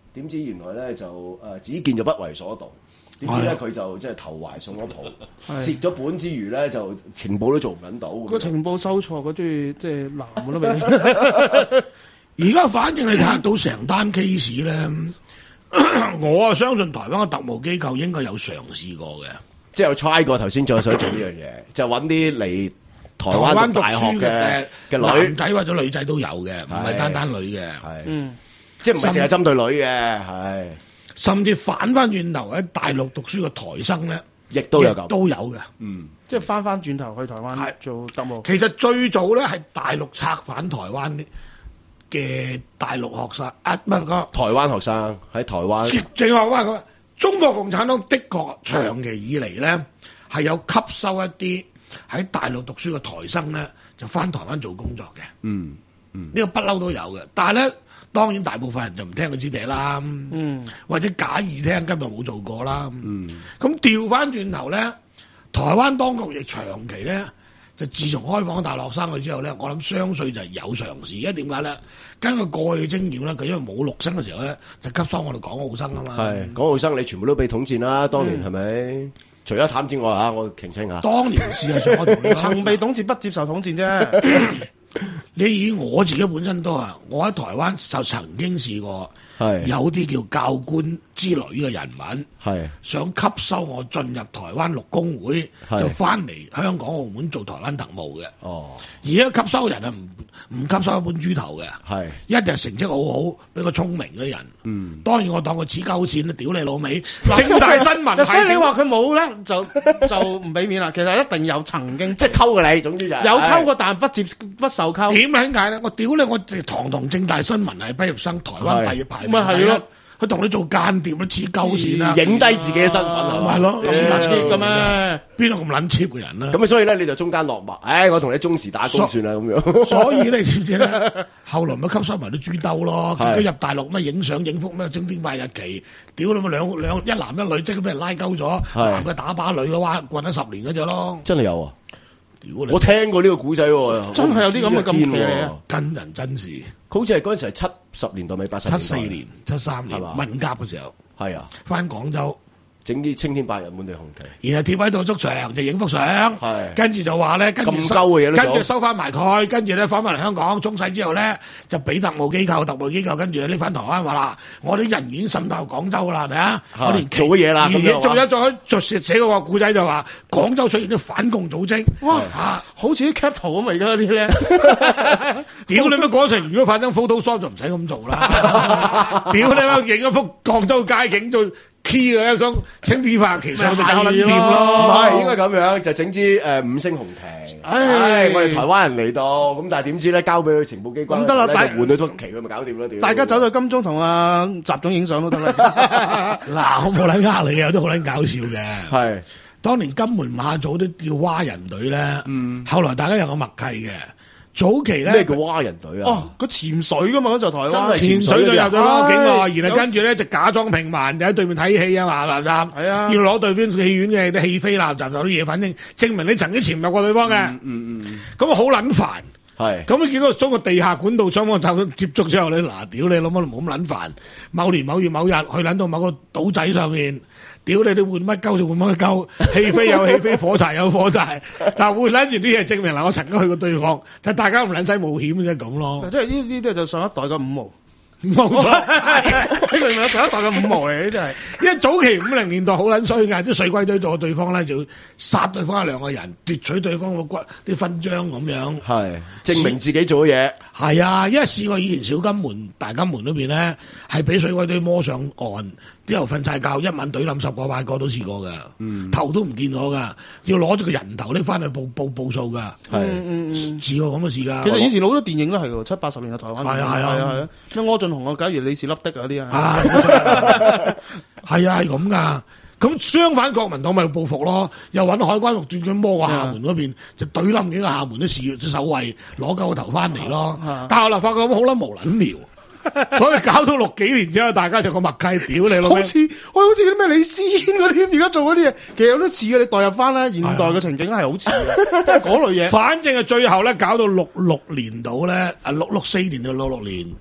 點知原來咧就誒子健就不為所動。點知咧佢就即係投懷送咗抱，蝕咗本之餘咧就情報都做唔緊到。 個情報收錯，佢中意即係男嘅咯，咪。 而家反正你睇到成單 case 咧，我啊相信台灣嘅特務機構應該有嘗試過嘅， 即係有 try 過頭先再想做呢樣嘢，就揾啲嚟台灣讀大學嘅嘅女男仔或者女仔都有嘅，唔係單單女嘅， 係，嗯，即係唔係淨係針對女嘅，係。 甚至反翻轉頭喺大陸讀書嘅台生咧， 亦都有咁， 都有嘅。 嗯，即係翻翻轉頭去台灣做特務。 其實最早咧係大陸策反台灣嘅大陸學生啊，唔係個台灣學生喺台灣。 正學話佢中國共產黨的確長期以嚟咧係有吸收一啲喺大陸讀書嘅台生咧，就翻台灣做工作嘅。 嗯嗯， 呢個不嬲都有嘅，但係咧。當然大部分人就唔聽佢支笛啦，嗯，或者假意聽，今日冇做過啦，嗯，咁調翻轉頭咧，台灣當局亦長期咧，就自從開放大陸學生去之後咧，我諗相信就係有嘗試，因為點解咧？根據過去嘅經驗咧，佢因為冇陸生嘅時候咧，就吸收我哋港澳生啊嘛，係港澳生你全部都被統戰啦，當年係咪？嗯除咗譚之外嚇，我澄清下。 當年事實上我同你曾被統戰，不接受統戰啫。 你以我自己本身都啊，我喺台灣就曾經試過，有啲叫教官之類嘅人物，係想吸收我進入台灣陸工會，就翻嚟香港澳門做台灣特務嘅。哦，而家吸收人啊，唔唔吸收一本豬頭嘅，係一日成績好好，比較聰明嗰啲人。嗯，當然我當佢黐鳩線啦，屌你老味！正大新聞， 所以你話佢冇咧，就就唔俾面啦。其實一定有曾經， 即係溝過你，總之就有溝過，但不接不受溝。 點解解咧？我屌你！我堂堂正大新聞系畢業生，台灣第一排。 咪係咯， 佢同你做間諜都黐鳩線啦， 影低自己嘅身份係咪咯？咁撚 cheap 嘅咩？ 邊度咁撚 cheap 嘅人啦？ 咁啊，所以咧你就中間落墨，唉，我同你中時打工算啦咁樣。 所以你知唔知咧？後來咪吸收埋啲豬兜咯，佢入大陸咩影相影幅咩精天化日期，屌你咪兩兩一男一女，即係俾人拉鳩咗，男嘅打靶，女嘅話棍咗十年嗰隻咯。 真係有啊！我聽過呢個古仔喎， 真係有啲咁嘅咁嘅嘢， 真人真事。 佢好似係嗰陣時係七十年代尾八十年代， 七四年、七三年文革嘅時候， 係啊， 翻廣州整啲青天白日滿地紅旗， 然後貼喺度捉場就影幅相， 係跟住就話咧，跟住咁鳩嘅嘢都做， 跟住收翻埋佢，跟住咧翻翻嚟香港中洗之後咧，就俾特務機構、特務機構跟住拎翻台灣話啦，我啲人已經滲透廣州啦，係咪啊？我哋做乜嘢啦？咁樣仲有仲有著寫寫個古仔就話廣州出現啲反共組織，哇嚇，好似啲 cap 圖咁而家啲咧， 屌你乜嗰陣？如果反正 Photoshop 就唔使咁做啦，屌你乜影一幅廣州街景做 key 嘅一張青天白旗上就搞撚掂咯， 唔係應該咁樣，就整支誒五星紅旗。唉，我哋台灣人嚟到，咁但係點知咧，交俾佢情報機關， 咁得啦， 換咗張旗佢咪搞掂咯？ 大家走到金鐘同阿習總影相都得啦。 嗱，我冇撚呃你嘅，都好撚搞笑嘅。 係當年金門馬祖都叫蛙人隊咧，嗯，後來大家有個默契嘅。早期咧咩叫蛙人隊啊？ 哦，佢潛水噶嘛，嗰陣台灣潛水就入咗咯境外，然後跟住咧就假裝平民，就喺對面睇戲啊嘛，垃圾係啊，要攞對邊戲院嘅啲戲飛垃圾就啲嘢，反正證明你曾經潛入過對方嘅。嗯嗯嗯，咁啊好撚煩。係，咁你見到將個地下管道雙方就接觸之後，你嗱屌你諗乜冇咁撚煩。某年某月某日去撚到某個島仔上面，屌你你換乜鳩就換乜鳩，氣飛有氣飛，火柴有火柴。但係換撚完啲嘢證明嗱，我曾經去過對方，但大家唔撚使冒險嘅啫咁咯。 即係呢啲就上一代嘅五毛。 冇錯， 你明唔明上一代嘅五毛嚟？呢啲係， 因為早期五零年代好撚衰㗎，啲水鬼隊到對方咧就要殺對方一兩個人，奪取對方個骨啲勳章咁樣， 係證明自己做嘅嘢。 係啊，因為試過以前小金門、大金門嗰邊咧，係俾水鬼隊摸上岸，之後瞓晒覺，一晚懟冧十個八個都試過㗎，嗯，頭都唔見咗㗎，要攞咗個人頭拎翻去報報報數㗎，係，嗯嗯，試過咁嘅事㗎。 其實以前好多電影都係喎，七八十年嘅台灣， 係啊係啊係啊， 咩柯俊雄啊，假如你是粒的嗰啲啊，係啊係咁㗎。咁相反，國民黨咪報復咯，又揾海關陸斷佢摸個廈門嗰邊，就懟冧幾個廈門啲士啲守衛，攞鳩個頭翻嚟咯。但係後來發覺咁好撚無撚聊，所以搞到六幾年之後，大家就個默契屌你咯。 好似喂，好似啲咩李思嫣嗰啲，而家做嗰啲嘢，其實有啲似嘅。你代入翻咧，現代嘅情景係好似嘅，都係嗰類嘢。 反正係最後咧，搞到六六年度咧，啊六六四年到六六年。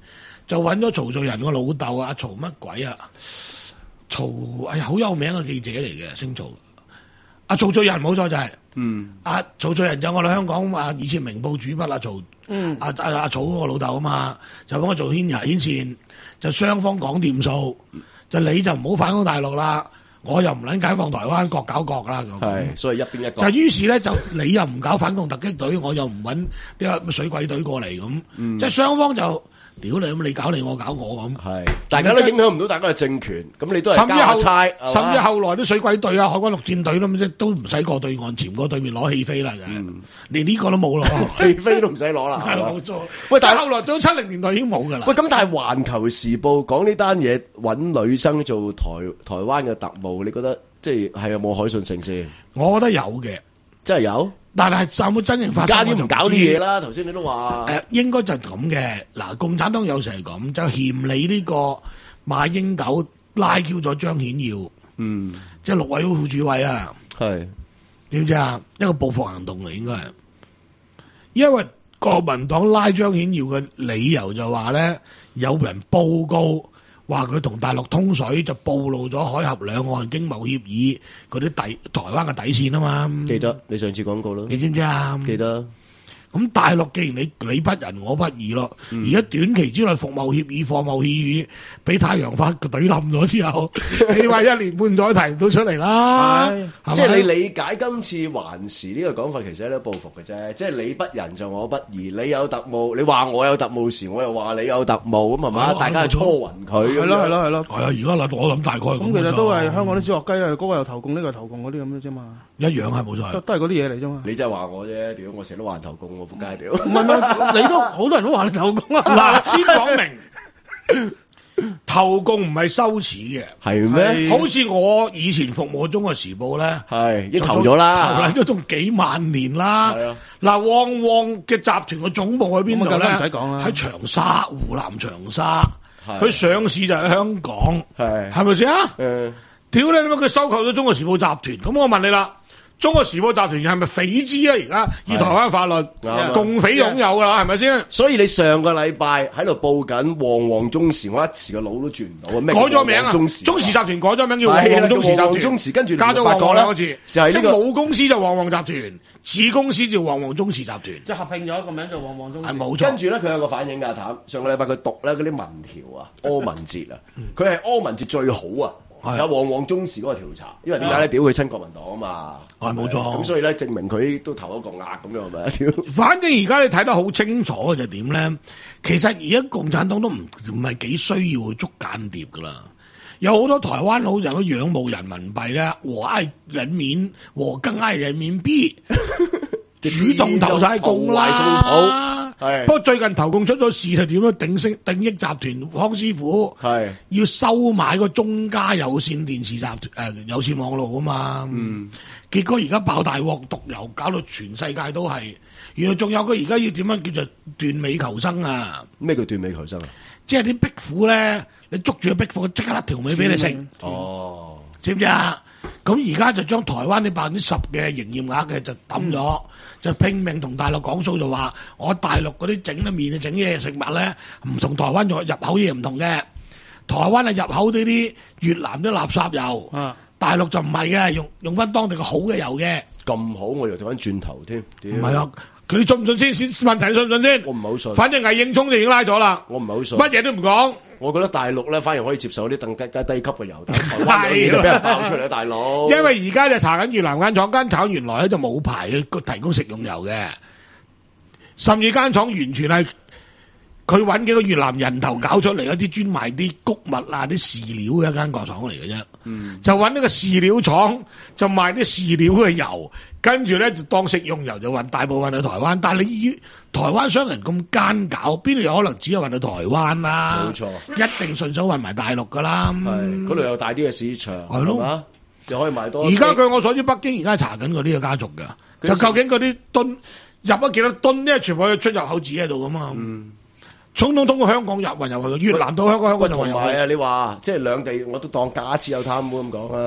就揾咗曹聚仁個老豆啊，曹乜鬼啊？曹哎呀，好有名嘅記者嚟嘅，姓曹。阿曹聚仁冇錯就係、是，嗯，阿曹聚仁就我哋香港啊，以前明報主筆阿曹，嗯，阿阿阿曹個老豆啊嘛，就幫我做牽牽線，就雙方講掂數，就你就唔好反攻大陸啦。我又唔撚解放台灣，各搞各啦咁。 係，所以一邊一個。 就於是咧，就你又唔搞反共突擊隊，我又唔揾啲水鬼隊過嚟咁。嗯、即係雙方就屌你咁，你搞你，我搞我咁。係， 大家都影響唔到大家嘅政權，咁你都係交差。 甚至後來啲水鬼隊啊、海軍陸戰隊咁，即都唔使過對岸，潛過對面攞戲飛啦嘅。嗯、連呢個都冇咯， 戲飛都唔使攞啦。 係冇錯。喂，但係後來到七零年代已經冇㗎啦。 喂，咁但係《環球時報》講呢單嘢揾女生做台台灣嘅特務，你覺得？即係係有冇可信性先？我覺得有嘅，真係有。但係有冇真正發生？而家啲唔搞啲嘢啦。頭先你都話誒、呃，應該就係咁嘅。嗱，共產黨有時係咁，就嫌你呢個馬英九拉 Q 咗張顯耀，嗯，即係陸委會副主委啊，係點知啊？一個報復行動嚟，應該係，因為國民黨拉張顯耀嘅理由就話咧，有人報告。話佢同大陸通水就暴露咗海峽兩岸經貿協議嗰啲底台灣嘅底線啊嘛，記得你上次講過咯，你知唔知啊？記得。咁大陸既然你你不仁我不義咯，而家、嗯、短期之內服貿協議、貨貿協議俾太陽花懟冧咗之後，你話一年半載提唔到出嚟啦。即係你理解今次環時呢個講法，其實係都報復嘅啫。即係你不仁就我不義，你有特務，你話我有特務時，我又話你有特務，咁係嘛？大家係搓暈佢。係咯係咯係咯。係啊，而家嗱，我諗大概咁。咁其實都係香港啲小學雞啦，嗰個又投共，呢個投共嗰啲咁嘅啫嘛。一樣係冇錯。都係嗰啲嘢嚟啫嘛。你真係話我啫，屌我成日都話投共。我仆街屌，唔係唔係，你都好多人都話你投共啊！嗱，先講明，投共唔係羞恥嘅，係咩？好似我以前服務中國時報咧，係已經投咗啦，投咗仲幾萬年啦。嗱，旺旺嘅集團嘅總部喺邊度咧？唔使講啦，喺長沙，湖南長沙，佢上市就喺香港，係係咪先啊？誒，屌你乜佢收購咗中國時報集團？咁我問你啦。中國時報集團係咪匪資啊？而家以台灣法律共匪擁有噶啦，係咪先？所以你上個禮拜喺度報緊旺旺中時，我一時個腦都轉唔到啊！咩改咗名啊？中時中時集團改咗名叫旺旺中時集團，中時跟住加咗旺旺兩個字，就係呢個母公司就旺旺集團，子公司叫旺旺中時集團，即係合併咗一個名叫旺旺中時。係冇錯。跟住咧，佢有個反應㗎，譚上個禮拜佢讀咧嗰啲民調啊，柯文哲啊，佢係柯文哲最好啊。有旺旺中時嗰個調查，因為點解咧？屌佢親國民黨啊嘛，係冇錯。咁所以咧，證明佢都投一個額咁樣係咪？屌！反正而家你睇得好清楚嘅就點咧？其實而家共產黨都唔唔係幾需要去捉間諜噶啦。有好多台灣佬人都仰慕人民幣咧，我愛人民，我更愛人民幣，主動投晒共啦。係，不過最近投共出咗事係點樣？鼎盛鼎益集團康師傅係要收買個中嘉有線電視集團誒、呃、有線網絡啊嘛，嗯，結果而家爆大鑊毒油，搞到全世界都係。原來仲有個而家要點樣叫做斷尾求生啊？咩叫斷尾求生啊？即係啲壁虎咧，你捉住個壁虎，即刻甩條尾俾你食。哦，知唔知啊？咁而家就將台灣啲百分之十嘅營業額嘅就抌咗，嗯、就拼命同大陸講數，就話我大陸嗰啲整嘅麵啊、整嘢食物咧，唔同台灣入入口嘢唔同嘅。台灣係入口呢啲越南啲垃圾油，啊、大陸就唔係嘅，用用翻當地嘅好嘅油嘅。咁好，我又睇翻轉頭添。唔係啊，佢信唔信先？問題信唔信先？我唔係好信。反正魏應聰就已經拉咗啦。我唔係好信。乜嘢都唔講。我覺得大陸咧反而可以接受啲更加低級嘅油，但係台灣嘢就俾人爆出嚟啊！大佬，因為而家就查緊越南間廠，間廠原來咧就冇牌去提供食用油嘅，甚至間廠完全係佢揾幾個越南人頭搞出嚟一啲專賣啲穀物啊、啲飼料嘅一間國廠嚟嘅啫，嗯、就揾呢個飼料廠就賣啲飼料嘅油。跟住咧就當食用油就運大部分去台灣，但係你以台灣商人咁奸狡，邊度有可能只係運到台灣啦？冇錯，一定順手運埋大陸噶啦。係嗰度有大啲嘅市場，係咯的，又可以賣多。而家據我所知，北京而家查緊嗰啲嘅家族㗎，就究竟嗰啲噸入咗幾多噸咧？全部有出入口紙喺度噶嘛。嗯，統統通過香港入運入去，越南到香港，香港就運入去。同埋啊，你話即係兩地，我都當假設有貪污咁講啦。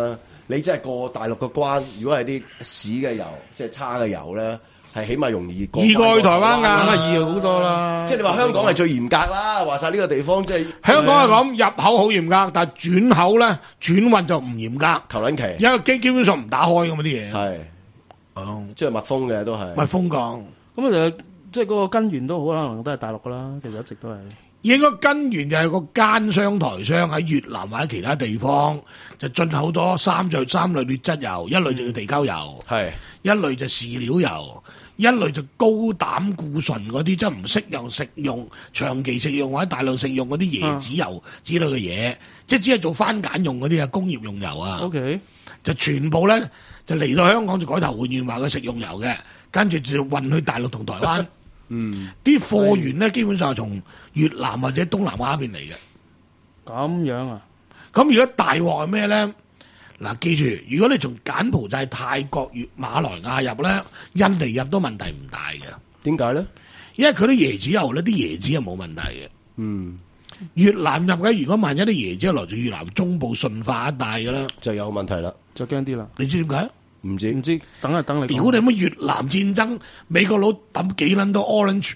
你真係過大陸嘅關，如果係啲屎嘅油，即係差嘅油咧，係起碼容易過。 易過去台灣㗎， 梗係易好多啦。 即係你話香港係最嚴格啦，話晒呢個地方即係香港係咁入口好嚴格，但係轉口咧轉運就唔嚴格。 求撚其， 因為基基本上唔打開咁啲嘢。 係，哦，即係密封嘅都係。 密封港。 咁啊，即係嗰個根源都好可能都係大陸㗎啦，其實一直都係。 應該根源就係個奸商台商喺越南或者其他地方就進口咗三類三類劣質油，一類就叫地溝油，係一類就飼料油，一類就高膽固醇嗰啲，即係唔適用食用、長期食用或者大量食用嗰啲椰子油之類嘅嘢，即係只係做番梘用嗰啲啊，工業用油啊。OK， 就全部咧就嚟到香港就改頭換面話佢食用油嘅，跟住就運去大陸同台灣。嗯，啲貨源咧基本上係從越南或者東南亞邊嚟嘅。咁樣啊？咁而家大鑊係咩咧？嗱，記住，如果你從柬埔寨、泰國、越馬來亞入咧，印尼入都問題唔大嘅。點解咧？因為佢啲椰子油咧，啲椰子係冇問題嘅。嗯，越南入嘅，如果萬一啲椰子係來自越南中部順化一帶嘅啦，就有問題啦，就驚啲啦。你知點解？唔知唔知，等係等你。屌你乜越南戰爭，美國佬抌幾撚多 orange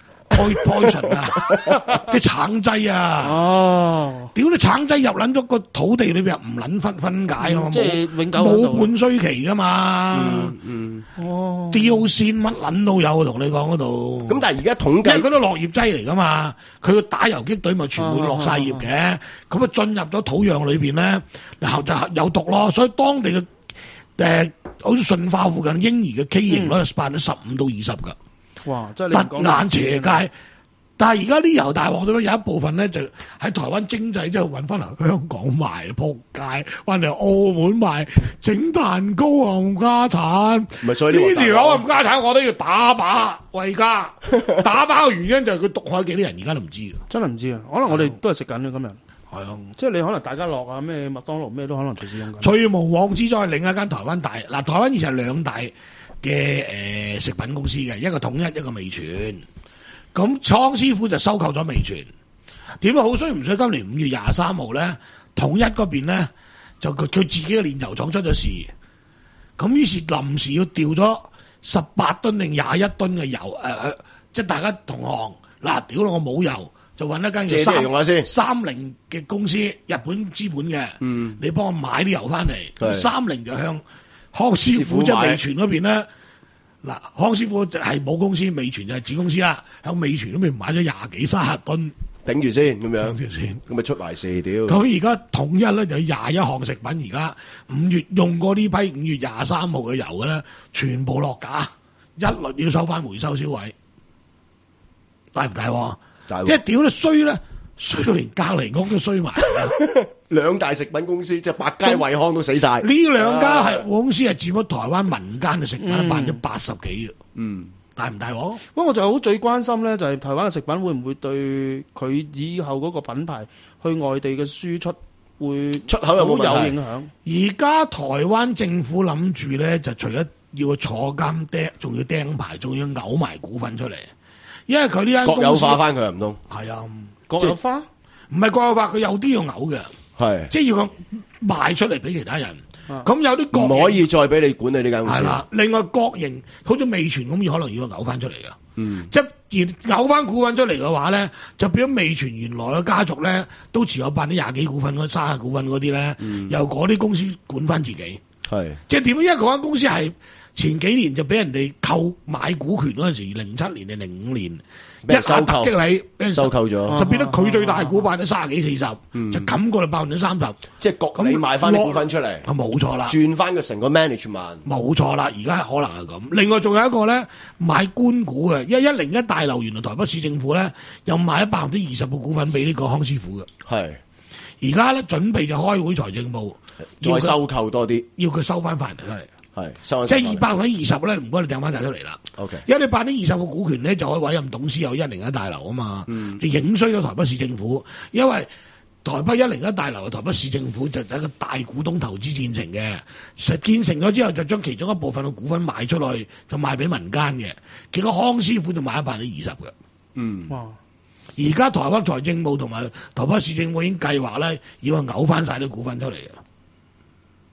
poison 啊，啲橙劑啊，哦，屌你橙劑入撚咗個土地裏邊，唔撚分分解啊嘛，即係永久冇半衰期噶嘛，嗯，哦，吊線乜撚都有，同你講嗰度。咁但係而家統計，因為佢都落葉劑嚟噶嘛，佢個打游擊隊咪全部落晒葉嘅，咁啊進入咗土壤裏邊咧，然後就有毒咯，所以當地嘅。誒，好似順化附近嬰兒嘅畸形率係百分之十五到二十噶，哇！即係你突眼斜界。但係而家啲油大鑊咗，有一部分咧就喺台灣經濟之後揾翻嚟香港賣，仆街，翻嚟澳門賣，整蛋糕啊，冚家產。唔係，所以呢條友冚家產，我都要打靶為家。打靶嘅原因就係佢毒害幾啲人，而家都唔知嘅，真係唔知啊！可能我哋都係食緊嘅今日。係啊，即係你可能大家樂啊，咩麥當勞咩都可能隨時用緊。最無妄之災係另一間台灣大嗱，台灣以前係兩大嘅誒、呃、食品公司嘅，一個統一，一個味全。咁倉師傅就收購咗味全。點解好衰唔衰？今年五月廿三號咧，統一嗰邊咧就佢佢自己嘅煉油廠出咗事，咁於是臨時要調咗十八噸定廿一噸嘅油誒、呃，即係大家同行嗱，屌、啊、我冇油。就揾一間叫三用下先三菱嘅公司，日本資本嘅，嗯、你幫我買啲油翻嚟。三菱就向康師傅即係味全嗰邊咧，嗱康師傅係母公司，味全就係子公司啦。喺味全嗰邊買咗廿幾三十噸，頂住先咁樣，頂住先，咁咪出埋事屌。咁而家統一咧就有廿一項食品，而家五月用過呢批五月廿三號嘅油嘅咧，全部落架，一律要收翻回收銷毀，大唔大喎？即係屌你衰咧，衰到連隔離屋都衰埋。兩大食品公司即係百佳惠康都死晒。呢兩家係公司係佔咗台灣民間嘅食品百分之八十幾嘅。嗯，大唔大喎？不過我就好最關心咧，就係台灣嘅食品會唔會對佢以後嗰個品牌去外地嘅輸出會出口有冇有影響？而家台灣政府諗住咧，就除咗要坐監釘，仲要釘牌，仲要嘔埋股份出嚟。因為佢呢間公司國有化翻佢又唔通？係啊，國有化唔係國有化，佢有啲要嘔嘅，係即係要佢賣出嚟俾其他人。咁、啊、有啲國營唔可以再俾你管理呢間公司。係啦，另外國營好似味全咁，要可能要嘔翻出嚟噶。嗯，即係而嘔翻股份出嚟嘅話咧，就變咗味全原來嘅家族咧，都持有百分之廿幾股份嗰三十股份嗰啲咧，嗯、由嗰啲公司管翻自己。係即係點？因為嗰間公司係。前幾年就俾人哋購買股權嗰陣時，零七年定零五年一下突擊你收購咗，就變得佢最大股百分之三十幾四十，就冚過嚟百分之三十，即係焗你買翻啲股份出嚟，啊冇錯啦，轉翻個成個 management，冇錯啦，而家可能係咁。另外仲有一個咧買官股嘅，因為一零一大樓原來台北市政府咧又買咗百分之二十嘅股份俾呢個康師傅嘅，係而家咧準備就開會財政部再收購多啲，要佢收翻翻嚟出嚟。係，即係二百分之二十咧，唔該你掟翻晒出嚟啦。OK，因為你百分之二十個股權咧，就可以委任董事有一零一大樓啊嘛。嗯，就影衰咗台北市政府，因為台北一零一大樓嘅台北市政府就係一個大股東投資建成嘅，實建成咗之後就將其中一部分嘅股份賣出去，就賣俾民間嘅。結果康師傅就買咗百分之二十嘅。嗯，哇！而家台灣財政部同埋台北市政府已經計劃咧，要去嘔翻晒啲股份出嚟嘅。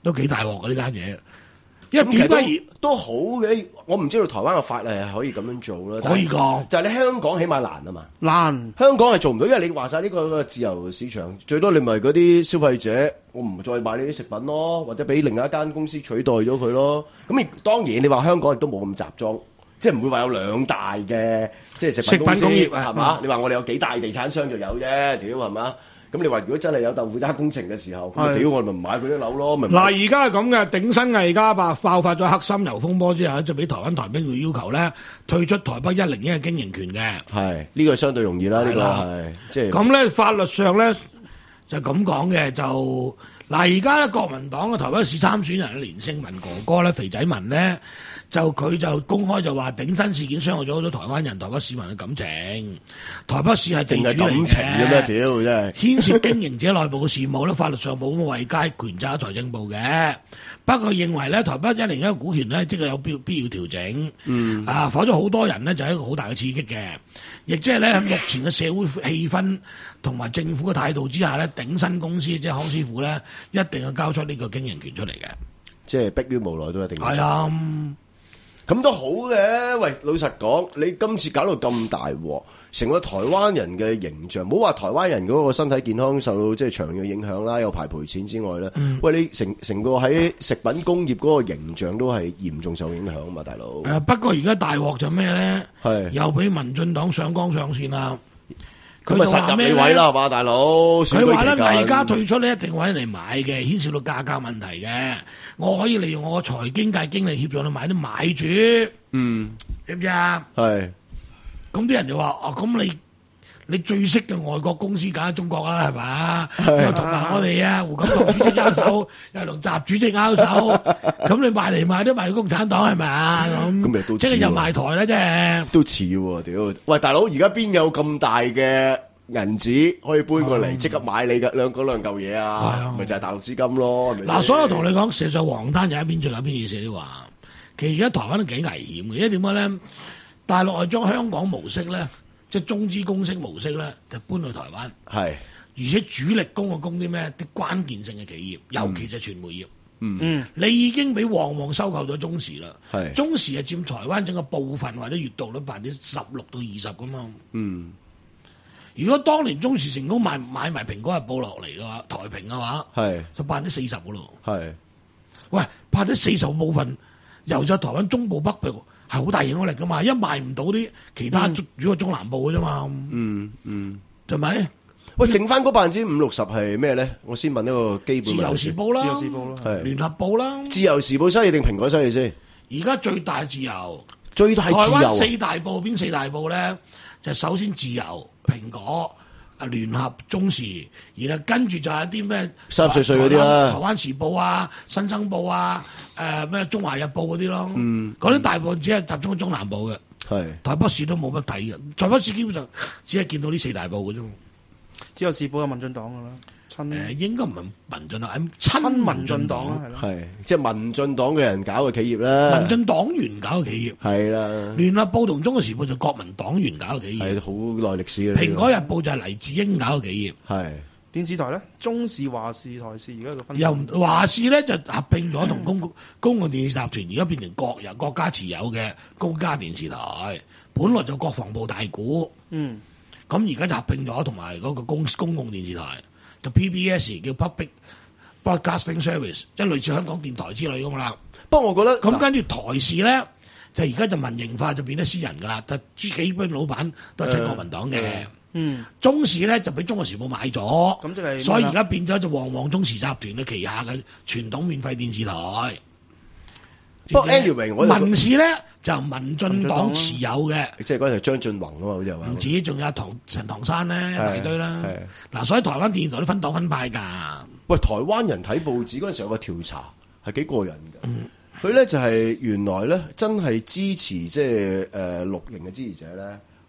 都幾大鑊嘅呢單嘢。因為點解都好嘅？我唔知道台灣嘅法例係可以咁樣做啦。 可以講， 就係你香港起碼難啊嘛。 難， 香港係做唔到，因為你話晒呢個自由市場，最多你咪嗰啲消費者，我唔再買呢啲食品咯，或者俾另一間公司取代咗佢咯。咁當然你話香港亦都冇咁集中，即係唔會話有兩大嘅即係食品公司工業係嘛？你話我哋有幾大地產商就有啫，屌係嘛？咁你話如果真係有豆腐渣工程嘅時候，咁屌我咪唔買佢啲樓咯，咪嗱而家係咁嘅，鼎新藝家爆爆發咗黑心油風波之後，就俾台灣台冰會要求咧退出台北一零一嘅經營權嘅。 係呢個相對容易啦，呢個係即係咁咧法律上咧就咁講嘅，就嗱而家咧國民黨嘅台北市參選人連勝文哥哥咧肥仔文咧。就佢就公開就話鼎新事件傷害咗好多台灣人、台北市民嘅感情。台北市係地主嚟嘅， 感情嘅咩？屌真係牽涉經營者內部嘅事務咧，法律上冇咁位階權責喺財政部嘅。不過認為咧，台北一零一嘅股權咧，即係有必必要調整。嗯啊，否則好多人咧就係一個好大嘅刺激嘅。亦即係咧喺目前嘅社會氣氛同埋政府嘅態度之下咧，鼎新公司即係康師傅咧，一定要交出呢個經營權出嚟嘅。 即係逼於無奈都一定要。 係啊。 咁都好嘅，喂，老實講，你今次搞到咁大鑊，成個台灣人嘅形象，唔好話台灣人嗰個身體健康受到即係長遠嘅影響啦，有排賠錢之外咧，嗯、喂，你成成個喺食品工業嗰個形象都係嚴重受影響啊嘛，大佬。誒、 呃，不過而家大鑊就咩咧？ 係又俾民進黨上綱上線啦。 佢咪實入你位啦，係嘛，大佬？ 佢話咧，藝家退出呢一定揾嚟買嘅，牽涉到價格問題嘅。我可以利用我個財經界經理協助你買啲買主， 嗯， 知唔知啊？ 係。咁啲人就話：哦，咁你你最識嘅外國公司梗係中國啦，係嘛？同埋我哋啊，胡錦濤主席勾手，又同習主席勾手，咁你賣嚟賣都賣共產黨係咪啊？咁咁都即係又賣台啦，即係都似喎，屌！喂，大佬，而家邊有咁大嘅銀紙可以搬過嚟，即刻買你嘅兩嗰兩嚿嘢啊？咪就係大陸資金咯。 嗱，所以我同你講，事實上黃單有一邊仲有一邊嘢寫啲話，其實而家台灣都幾危險嘅，因為點解咧？大陸係將香港模式咧。即係中資公司模式咧，就搬去台灣。係，而且主力供嘅供啲咩？啲關鍵性嘅企業，尤其就係傳媒業。嗯嗯，你已經俾旺旺收購咗中時啦。係，中時係佔台灣整個部分或者閱讀率百分之十六到二十噶嘛。嗯，如果當年中時成功買買埋蘋果日報落嚟嘅話，台蘋嘅話，係就百分之四十噶咯。係，喂，百分之四十部分由咗台灣中部北部。係好大影響力噶嘛，一賣唔到啲其他主要中南部嘅啫嘛。嗯嗯，係咪？ 喂，剩翻嗰百分之五六十係咩咧？我先問一個基本。 自由時報啦， 自由時報啦， 係聯合報啦。 自由時報犀利定蘋果犀利先？ 而家最大自由， 最大自由。 台灣四大報邊四大報咧？就首先自由、蘋果、啊聯合、中時，然後跟住就係啲咩三十歲歲嗰啲啦， 台灣時報啊、新生報啊。誒咩、呃、中華日報嗰啲咯，嗯，嗰啲大部只係集中喺中南部嘅，係台北市都冇乜睇嘅，台北市基本上只係見到呢四大報嘅啫。 只有時報有民進黨噶啦，親誒、 呃、應該唔係民進黨，係親民進黨啦， 係即係民進黨嘅人搞嘅企業啦， 民進黨員搞嘅企業係啦。聯合報同中國時報就國民黨員搞嘅企業，係好耐歷史嘅。蘋果日報就係黎智英搞嘅企業，係。 電視台咧，中視、華視、台視而家個分由華視咧就合併咗同公共公共電視集團，而家變成國有國家持有嘅公家電視台。本來就國防部大股，嗯，咁而家就合併咗同埋嗰個公公共電視台，就 P B S 叫 Public Broadcasting Service， 即係類似香港電台之類咁啦。 不過我覺得咁跟住台視咧，就而家就民營化，就變咗私人噶啦。就基本老闆都係親國民黨嘅。嗯嗯，中視咧就俾中國時報買咗，咁即係，所以而家變咗就旺旺中時集團嘅旗下嘅傳統免費電視台。 不過 anyway， 我民視咧就民進黨持有嘅， 即係嗰陣張俊宏啊嘛，好似話。 唔止，仲有唐陳唐山咧，一大堆啦。嗱，所以台灣電視台都分黨分派㗎。 喂，台灣人睇報紙嗰陣時有個調查係幾過癮㗎。佢咧、嗯、就係原來咧真係支持即係誒綠營嘅支持者咧。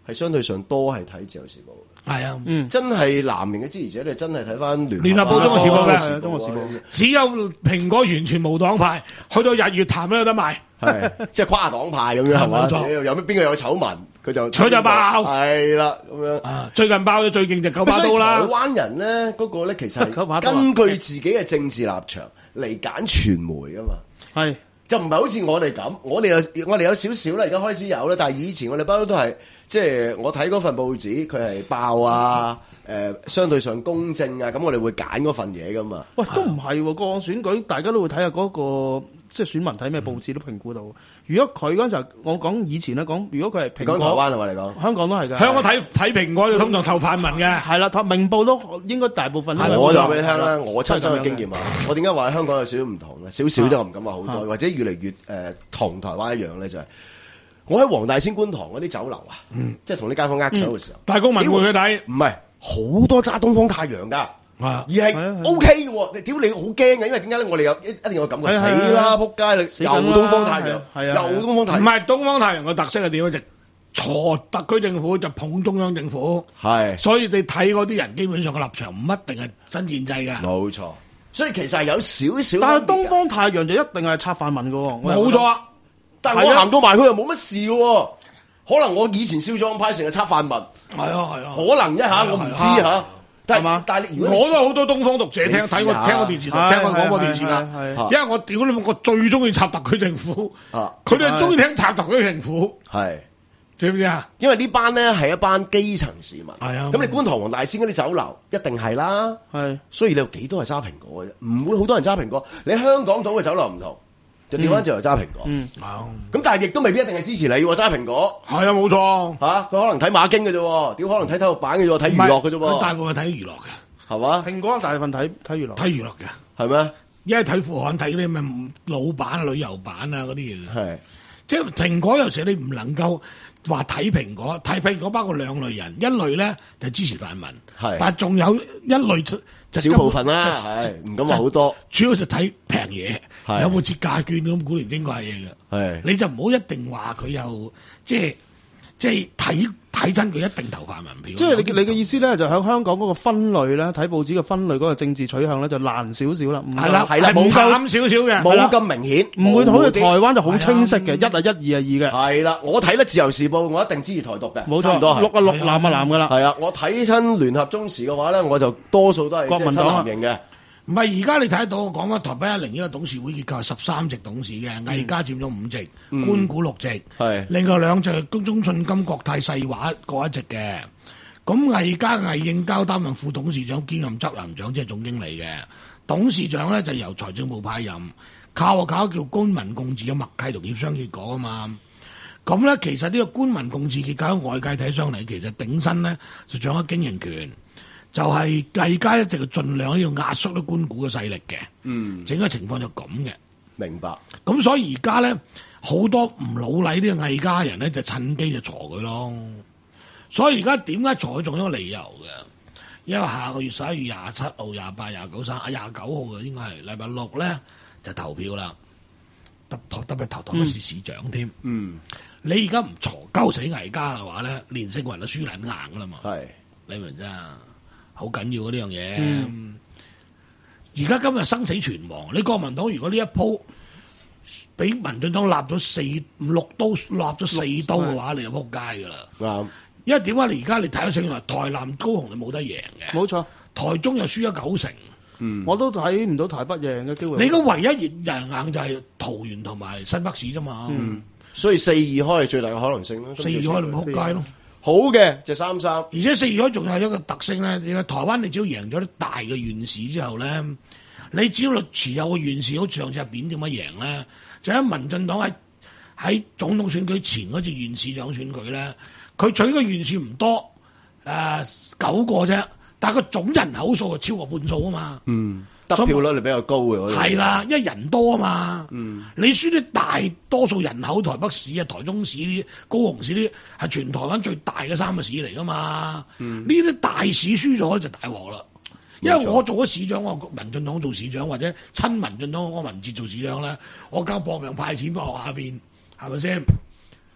係相對上多係睇自由時報。 係啊， 嗯， 真係藍營嘅支持者，你真係睇翻聯聯合報、中國時報嘅， 中國時報只有蘋果完全無黨派，去到日月潭都有得賣， 係即係跨黨派咁樣係嘛？有咩邊個有醜聞，佢就佢就爆， 係啦咁樣。 啊，最近爆咗最勁就九把刀啦。 台灣人咧嗰個咧其實係根據自己嘅政治立場嚟揀傳媒噶嘛， 係。 就唔係好似我哋咁，我哋有我哋有少少啦，而家開始有啦。但係以前我哋不嬲都係，即係我睇嗰份報紙，佢係爆啊，誒、呃，相對上公正啊，咁我哋會揀嗰份嘢噶嘛。 喂，都唔係喎，個選舉大家都會睇下嗰個，即係選民睇咩報紙都評估到。如果佢嗰陣時候，我講以前咧講，如果佢係蘋果， 講台灣啊嘛，你講香港都係㗎。 香港睇睇蘋果就通常投泛民嘅， 係啦，明報都應該大部分都。 我就俾你聽啦，我親身嘅經驗啊，我點解話香港有少少唔同咧？少少啫，我唔敢話好多，或者越嚟越誒同台灣一樣咧，就係我喺黃大仙觀塘嗰啲酒樓啊，即係同啲街坊握手嘅時候， 大公文匯去睇， 唔係好多揸東方太陽㗎。而係 O K 嘅喎，屌你好驚嘅，因為點解咧？我哋有一一定有感覺，死啦撲街，又東方太陽，又東方太陽，唔係東方太陽嘅特色係點咧？就錯特區政府就捧中央政府，係，所以你睇嗰啲人基本上嘅立場唔一定係新建制嘅， 冇錯。所以其實係有少少， 但係東方太陽就一定係拆泛民嘅喎， 冇錯啊！ 但係我行到埋去又冇乜事嘅喎，可能我以前少壯派成日拆泛民，係啊係啊， 可能一下我唔知嚇。係嘛？但係我都好多東方讀者聽睇過聽過電視台聽過廣播電視㗎，因為我屌你我最中意插特區政府，佢哋中意聽插特區政府，係知唔知啊？ 因為呢班咧係一班基層市民，係啊。咁你觀塘黃大仙嗰啲酒樓一定係啦，係。所以你有幾多係揸蘋果嘅啫？唔會好多人揸蘋果。你香港島嘅酒樓唔同。就調翻轉頭揸蘋果，嗯，咁但係亦都未必一定係支持你喎，揸蘋果， 係啊，冇錯， 嚇佢可能睇馬經嘅啫，屌可能睇體育版嘅啫，睇娛樂嘅啫喎， 大部分睇娛樂嘅， 係嘛？ 蘋果大部分睇睇娛樂， 睇娛樂嘅， 係咩？ 一係睇副刊睇啲咩老版、旅遊版啊嗰啲嘢， 係，即係蘋果有時你唔能夠話睇蘋果，睇蘋果包括兩類人，一類咧就支持泛民，係，但係仲有一類。 少部分啦，係唔敢話好多， 主要就睇平嘢，有冇折價券咁古靈精怪嘢嘅，係你就唔好一定話佢有即係即係睇睇真佢一定投泛民票。 即係你你嘅意思咧，就喺香港嗰個分類咧，睇報紙嘅分類嗰個政治取向咧，就難少少啦。 係啦，係啦，冇咁少少嘅， 冇咁明顯， 唔會好似台灣就好清晰嘅，一啊一，二啊二嘅。 係啦，我睇得自由時報，我一定支持台獨嘅，冇錯， 六啊六，藍啊藍噶啦。 係啊，我睇親聯合中時嘅話咧，我就多數都係國民黨型嘅。 唔係而家你睇得到，我講緊台北一零呢個董事會結構係十三席董事嘅，魏家佔咗五席，官股六席，係另外兩隻係中信金、國泰世華各一席嘅。咁魏家魏應交擔任副董事長兼任執行長，即係總經理嘅。董事長咧就由財政部派任，靠啊靠叫官民共治嘅默契同協商結果啊嘛。咁咧其實呢個官民共治結構喺外界睇上嚟，其實頂身咧就掌握經營權。就係魏家一直係盡量要壓縮啲官股嘅勢力嘅，嗯，整個情況就咁嘅， 明白。 咁所以而家咧好多唔老禮啲魏家人咧就趁機就鋤佢咯。所以而家點解鋤佢仲有一個理由嘅？因為下個月十一月廿七號、廿八、廿九、三、廿九號嘅應該係禮拜六咧就投票啦，特特特別投台北市市長添。嗯，你而家唔鋤鳩死魏家嘅話咧，連勝雲都輸撚硬噶啦嘛。係，你明唔明啊？好緊要嘅呢樣嘢，而家、嗯、今日生死存亡。你國民黨如果呢一鋪俾民進黨立咗四五六刀，立咗四刀嘅話，你就撲街噶啦。啱、嗯，因為點解你而家你睇得清楚，台南高雄你冇得贏嘅，冇錯。台中又輸咗九成， 嗯，我都睇唔到台北贏嘅機會。 你而家唯一贏硬就係桃園同埋新北市啫嘛。 嗯，所以四二開係最大嘅可能性咯。 四二開你咪撲街咯。 好嘅就三三， 而且四二開仲有一個特性咧，你台灣你只要贏咗啲大嘅縣市之後咧，你只要持有個縣市，好似上次阿扁點樣贏咧，就喺民進黨喺喺總統選舉前嗰次縣市長選舉咧，佢取嘅縣市唔多，誒、呃、九個啫，但係個總人口數就超過半數啊嘛。嗯。得票率你比較高嘅，係啦，因為人多啊嘛。嗯，你輸啲大多數人口，台北市啊、台中市啲、高雄市啲，係全台灣最大嘅三個市嚟噶嘛。嗯，呢啲大市輸咗就大鑊啦。因為我做咗市長，我民進黨做市長或者親民進黨柯文哲做市長咧，我交搏命派錢俾學下邊，係咪先？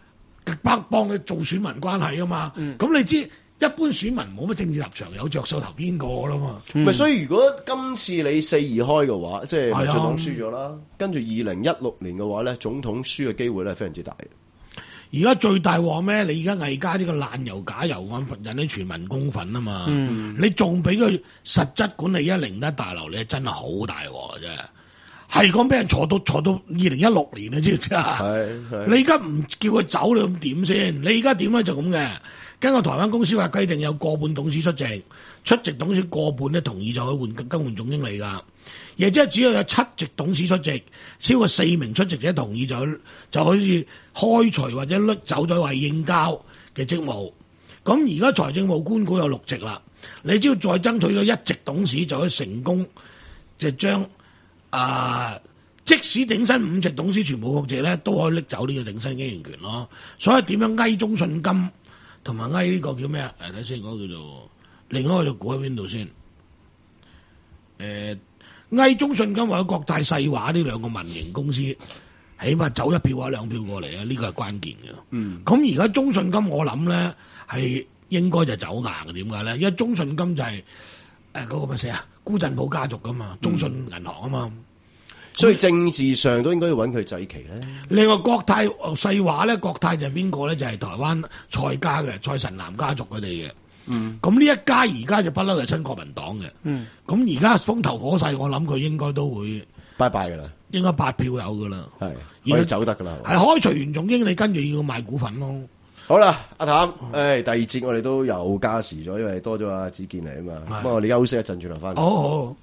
幫幫你做選民關係啊嘛。咁、嗯、你知一般選民冇乜政治立場，有着數投邊個啦嘛。 咪、嗯、所以如果今次你四二開嘅話，即係民進黨輸咗啦，跟住二零一六年嘅話咧，總統輸嘅機會咧係非常之大嘅。 而家最大鑊咩？你而家魏家呢個爛油假油案引起全民公憤啊嘛！嗯、你仲俾佢實質管理一零一大樓，你真係好大鑊啊！真係，係講俾人坐到坐到二零一六年啊！知唔知啊？你而家唔叫佢走，你咁點先？你而家點咧就咁嘅。根據台灣公司話規定，有過半董事出席，出席董事過半咧同意就可以換更換總經理噶。亦即係只要有七席董事出席，超過四名出席者同意就就可以開除或者拎走咗為應交嘅職務。咁而家財政部官股有六席啦，你只要再爭取咗一席董事就可以成功，就將啊、呃、即使頂薪五席董事全部復席咧，都可以拎走呢個頂薪經營權咯。所以點樣翳中信金同埋翳呢個叫咩啊？誒睇先，嗰個叫做另一個就估喺邊度先？誒、呃。翳中信金或者國泰世華呢兩個民營公司，起碼走一票或者兩票過嚟啊！呢、這個係關鍵嘅。嗯，咁而家中信金我諗咧係應該就走硬嘅，點解咧？因為中信金就係誒嗰個乜嘢啊？辜振甫家族噶嘛，中信銀行啊嘛、嗯， 所以政治上都應該要揾佢祭旗咧。 另外國泰世華咧，國泰就係邊個咧？就係、是、台灣蔡家嘅蔡神南家族佢哋嘅。嗯，咁呢一家而家就不嬲係親國民黨嘅。嗯，咁而家風頭火勢，我諗佢應該都會拜拜噶啦， 應該八票有噶啦， 係可以走得噶啦， 係開除完總經理，跟住要賣股份咯。 好啦，阿譚，誒、哎，第二節我哋都有加時咗，因為多咗阿子健嚟啊嘛，咁我哋休息一陣，轉頭翻嚟。 好好。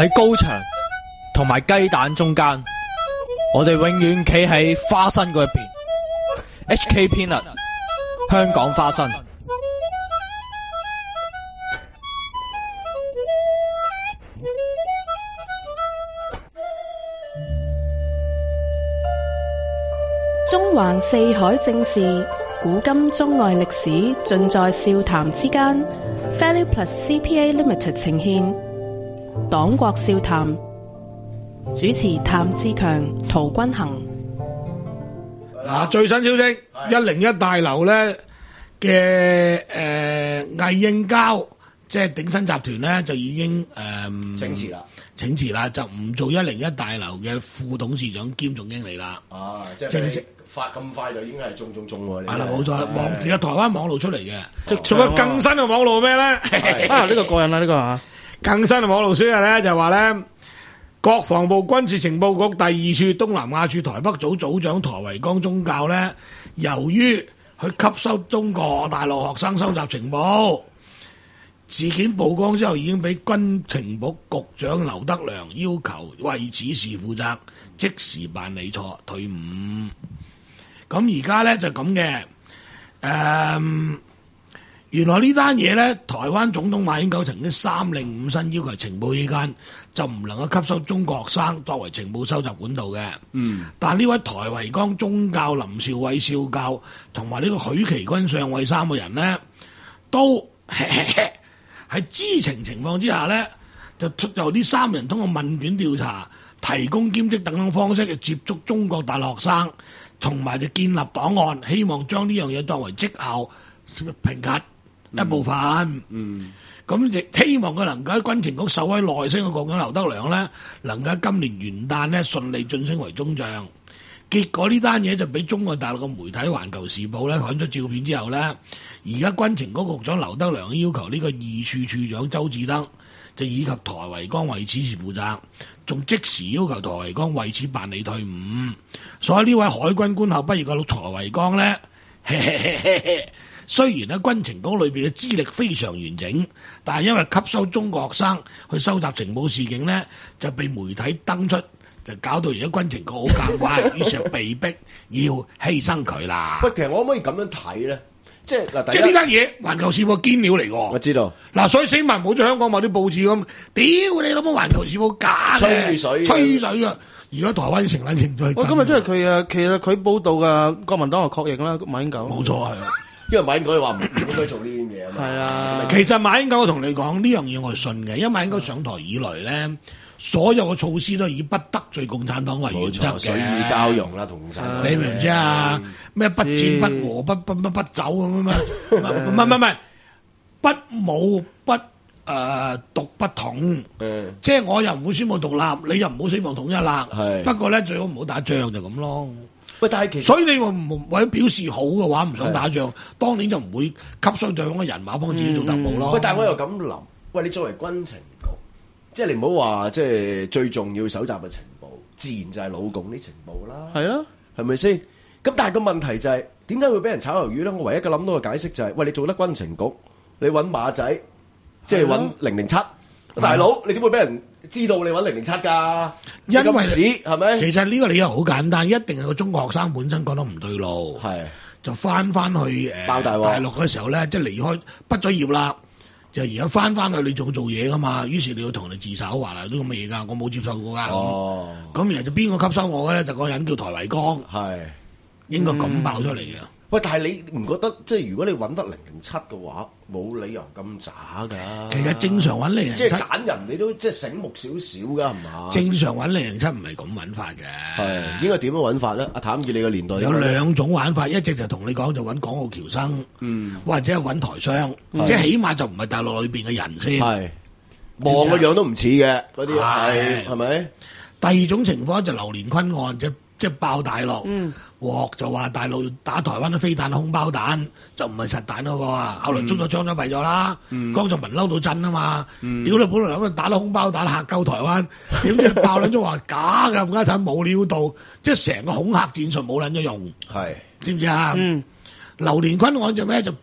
喺高牆同埋雞蛋中間，我哋永遠企喺花生嗰一邊。H K Peanut 香港花生。 中環四海正事，古今中外歷史，盡在笑談之間。Value Plus C P A Limited 呈獻黨國笑談，主持譚志強、陶君行。 嗱，最新消息，一零一大樓咧嘅誒魏應交，即係鼎新集團咧就已經誒請辭啦， 請辭啦，就唔做一零一大樓嘅副董事長兼總經理啦。 啊，即係發咁快就已經係中中中喎。 係啦，冇錯，網而家台灣網路出嚟嘅，仲有更新嘅網路咩咧？ 啊，呢個過癮啦，呢個嚇更新嘅網路消息咧就話咧。國防部軍事情報局第二處東南亞處台北組組長台維光宗教咧，由於去吸收中國大陸學生收集情報，事件曝光之後已經俾軍情局局長劉德良要求為此事負責，即時辦理錯退伍。咁而家咧就咁嘅，誒、嗯。原來呢單嘢咧，台灣總統馬英九曾經三令五申要求情報機關就唔能夠吸收中國學生作為情報收集管道嘅。嗯，但呢位台維光宗教林少偉少教同埋呢個許其軍上尉三個人咧，都喺知情情況之下咧，就由呢三人通過問卷調查、提供兼職等等方式去接觸中國大陸學生，同埋就建立檔案，希望將呢樣嘢作為績效評級一部分，嗯，咁亦、嗯、希望佢能夠喺軍情局首位內升嘅局長劉德良咧，能夠喺今年元旦咧順利晉升為中將。結果呢單嘢就俾中國大陸嘅媒體《環球時報》咧刊咗照片之後咧，而家軍情局局長劉德良要求呢個二處處長周志德就以及台維光為此事負責，仲即時要求台維光為此辦理退伍。所以呢位海軍官校畢業嘅台維光咧，嘿嘿嘿嘿嘿雖然喺軍情局裏邊嘅資歷非常完整，但係因為吸收中國學生去收集情報事件咧，就被媒體登出，就搞到而家軍情局好尷尬，於是就被逼要犧牲佢啦。 喂，其實我可唔可以咁樣睇咧？即係嗱， 即係呢單嘢，環球時報堅料嚟㗎。 我知道。嗱， 所以死埋冇咗香港某啲報紙咁，屌你老母環球時報假嘅， 吹水， 吹水啊！而家台灣成撚程度係。 我今日真係佢啊，其實佢報道嘅國民黨就確認啦，馬英九。 冇錯係。 因為馬英九話唔應該做呢啲嘢啊嘛。係啊， 其實馬英九我同你講呢樣嘢我係信嘅，因為馬英九上台以來咧，所有嘅措施都係以不得罪共產黨為原則嘅。 水乳交融啦，同共產黨。 你明唔知啊？咩不戰不和不不不不走咁啊？唔係唔係唔係，不武不誒獨不統。嗯，即係我又唔會宣佈獨立，你又唔好希望統一啦。係。不過咧，最好唔好打仗就咁咯。 喂，但係其實所以你話唔為咗表示好嘅話，唔想打仗，當年就唔會吸收咗嘅人馬幫自己做特務咯。 喂，但係我又咁諗，喂，你作為軍情局，即係你唔好話，即係最重要搜集嘅情報，自然就係老共啲情報啦。 係啊， 係咪先？咁但係個問題就係點解會俾人炒魷魚咧？我唯一嘅諗到嘅解釋就係，喂，你做得軍情局，你揾馬仔，即係揾零零七，大佬，你點會俾人知道你揾零零七㗎？因為係咪？ 其實呢個理由好簡單，一定係個中國學生本身覺得唔對路，係就翻翻去誒大陸嘅時候咧，即係離開畢咗業啦，就而家翻翻去你仲做嘢噶嘛，於是你要同人哋自首，話嚟都咁嘅嘢㗎，我冇接受過㗎。哦，咁然後就邊個吸收我嘅咧？就個人叫台維光，係應該咁爆出嚟嘅。 喂，但係你唔覺得即係如果你揾得零零七嘅話，冇理由咁渣㗎？ 其實正常揾零零七， 即係揀人你都即係醒目少少㗎，係嘛？ 正常揾零零七唔係咁揾法嘅。 係應該點樣揾法咧？阿譚以你個年代有兩種玩法，一直就同你講就揾港澳僑生，嗯，或者係揾台商， 嗯、 即係起碼就唔係大陸裏邊嘅人先。係望個樣都唔似嘅嗰啲係係咪？ 第二種情況就劉連坤案啫。即係爆大陸，嗯，鑊就話大陸打台灣啲飛彈空包彈，就唔係實彈嗰個啊！後來捉咗槍咗斃咗啦，江澤民嬲到震啊嘛，屌你本來諗住打到空包彈嚇鳩台灣，點知爆撚咗話假㗎，唔家產冇料到，即係成個恐嚇戰術冇撚咗用，係知唔知啊？嗯，劉連坤案就咩就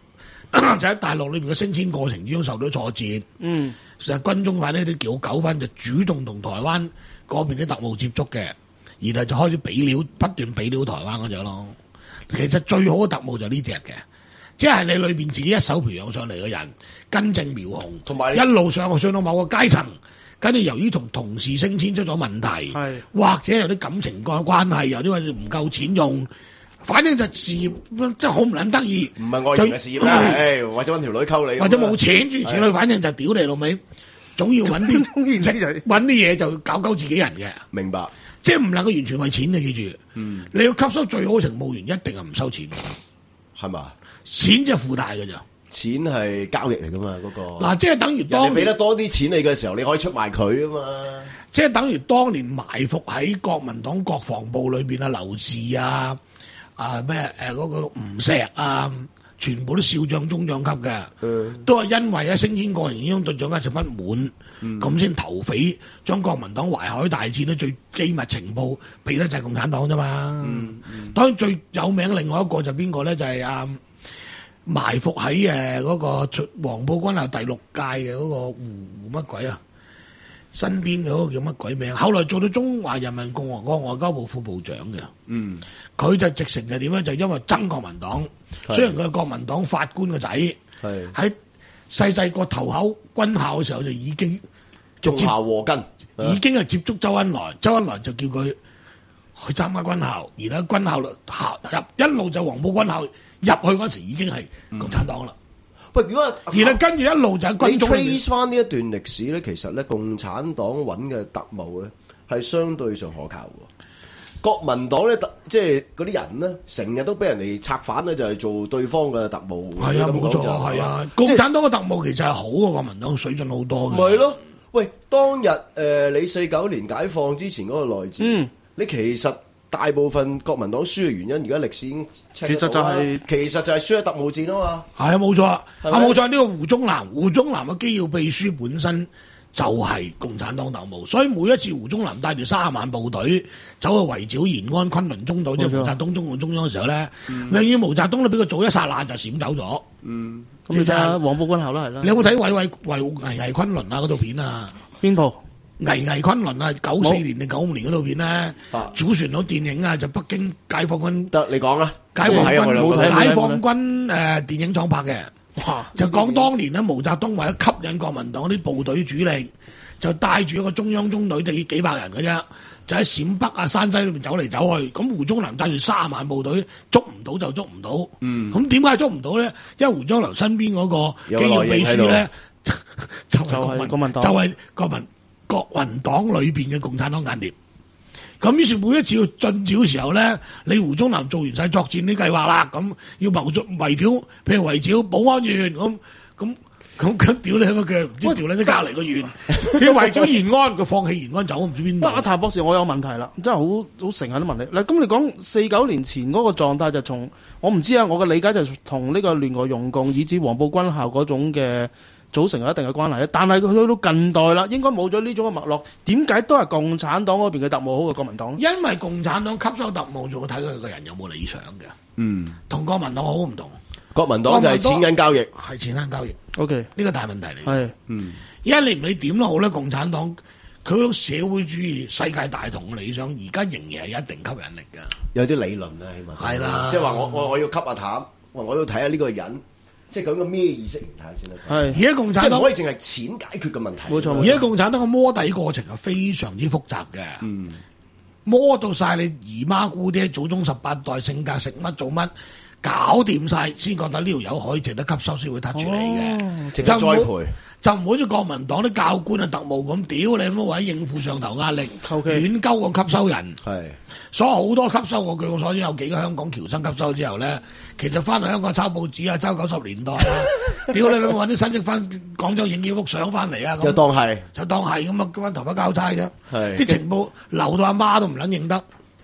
就喺大陸裏邊嘅升遷過程之中受到挫折。嗯，其實軍中派呢啲叫九分就主動同台灣嗰邊啲特務接觸嘅，然後就開始俾料，不斷俾料台灣嗰隻咯。其實最好嘅特務就呢隻嘅，即係你裏邊自己一手培養上嚟嘅人，根正苗紅，同埋一路上去上到某個階層，跟住由於同同事升遷出咗問題，或者有啲感情關關係，有啲話唔夠錢用。反正就事業真係好唔撚得意， 唔係愛情嘅事業啦，誒或者揾條女溝你， 或者冇錢諸如此類，反正就屌你老味，總要揾啲揾啲嘢就搞鳩自己人嘅。 明白， 即係唔能夠完全為錢嘅，記住。嗯，你要吸收最好嘅情報員，一定係唔收錢， 係嘛？ 錢就係附帶嘅咋。 錢係交易嚟噶嘛？嗰、那個嗱，即係等於當你俾得多啲錢你嘅時候，你可以出賣佢啊嘛。 即係等於當年埋伏喺國民黨國防部裏邊啊，劉氏啊。啊咩誒嗰個吳石啊，全部都少將中將級嘅，嗯、都係因為喺升遷過程中對蔣介石不滿，咁先、嗯、投匪將國民黨淮海大戰咧最機密情報俾得就係共產黨啫嘛。嗯嗯、當然最有名另外一個就邊個咧？就係、是、啊埋伏喺誒嗰個黃埔軍校第六屆嘅嗰個胡胡乜鬼啊？身邊嘅嗰個叫乜鬼名？後來做到中華人民共和國外交部副部長嘅，嗯，佢就直情係點咧？就因為憎國民黨，是雖然佢係國民黨法官個仔，係喺細細個投考軍校嘅時候就已經種下禍根， 已經係接觸周恩來，周恩來就叫佢去參加軍校，然後軍校校入一路就黃埔軍校入去嗰時已經係共產黨啦。嗯喂，如果而家跟住一路就喺軍中， 你 trace 翻呢一段歷史咧，其實咧共產黨揾嘅特務咧係相對上可靠嘅。國民黨咧，即係嗰啲人咧，成日都俾人哋策反咧，就係做對方嘅特務。 係啊，冇錯，係啊。共產黨嘅特務其實係好過國民黨水準好多嘅。 咪係咯？喂，當日誒、呃、你四九年解放之前嗰個內戰，嗯、你其實。大部分國民黨輸嘅原因，而家歷史已經其實就係、是、其實就係輸喺特務戰啊嘛。係啊， 冇錯啊，冇錯。呢個胡宗南，胡宗南嘅機要秘書本身就係共產黨特務，所以每一次胡宗南帶住三十萬部隊走去圍剿延安、昆崙中島，即係毛澤東中共中央嘅時候咧，永遠、嗯、毛澤東都俾佢做一剎那就閃走咗。嗯， 咁你睇下黃埔軍校啦，係啦。 你有冇睇偉偉維危危昆崙啊嗰套片啊？ 邊部？ 危危昆崙啊，九四年定九五年嗰套片咧，祖傳到電影啊，就北京解放軍得你講啦， 解放軍解放軍誒電影廠拍嘅，哇就講當年咧毛澤東為咗吸引國民黨啲部隊主力，就帶住一個中央中隊，就幾百人嘅啫，就喺陝北啊山西裏邊走嚟走去，咁胡宗南帶住三十萬部隊，捉唔到就捉唔到，嗯，咁點解捉唔到咧？因為胡宗南身邊嗰個機要秘書咧，就係國民黨，就係國民。國民黨裏邊嘅共產黨間諜，咁於是每一次要進剿嘅時候咧，你胡宗南做完晒作戰啲計劃啦，咁要謀捉圍剿，譬如圍剿保安縣，咁咁咁咁屌你乜嘅，唔知調你啲隔離個縣，要圍剿延安，佢放棄延安走唔知邊度。 阿譚博士，我有問題啦，真係好好誠懇啲問你。嗱，咁你講四九年前嗰個狀態就從我唔知啊，我嘅理解就同呢個聯俄容共以至黃埔軍校嗰種嘅。組成有一定嘅關係，但係佢去到近代啦，應該冇咗呢種嘅脈絡。點解都係共產黨嗰邊嘅特務好過國民黨？ 因為共產黨吸收特務，仲要睇佢個人有冇理想嘅。嗯，同國民黨好唔同。 國民黨就係錢銀交易， 係錢銀交易。 O K， 呢個大問題嚟。 係， 嗯，一年你點都好咧，共產黨佢嗰種社會主義世界大同嘅理想，而家仍然係有一定吸引力㗎。 有啲理論啦，起碼係啦， 即係話我我我要吸下淡，我要睇下呢個人。即係講個咩意識形態先得？係而家共產黨即係唔可以淨係錢解決嘅問題。 冇錯， 而家共產黨嘅摸底過程係非常之複雜嘅。嗯，摸到晒你姨媽姑爹祖宗十八代性格食乜做乜，搞掂晒先覺得呢條友可以值得吸收，先會突出嚟嘅。 值得栽培， 就唔好似國民黨啲教官啊、特務咁屌你咁，為咗應付上頭壓力，亂鳩個吸收人。係。所以好多吸收我據我所知有幾個香港僑生吸收之後咧，其實翻嚟香港抄報紙啊，抄九十年代啊，屌你老母揾啲親戚翻廣州影幾幅相翻嚟啊， 就當係就當係咁啊，翻頭筆交差啫。係啲情報流到阿媽都唔撚認得。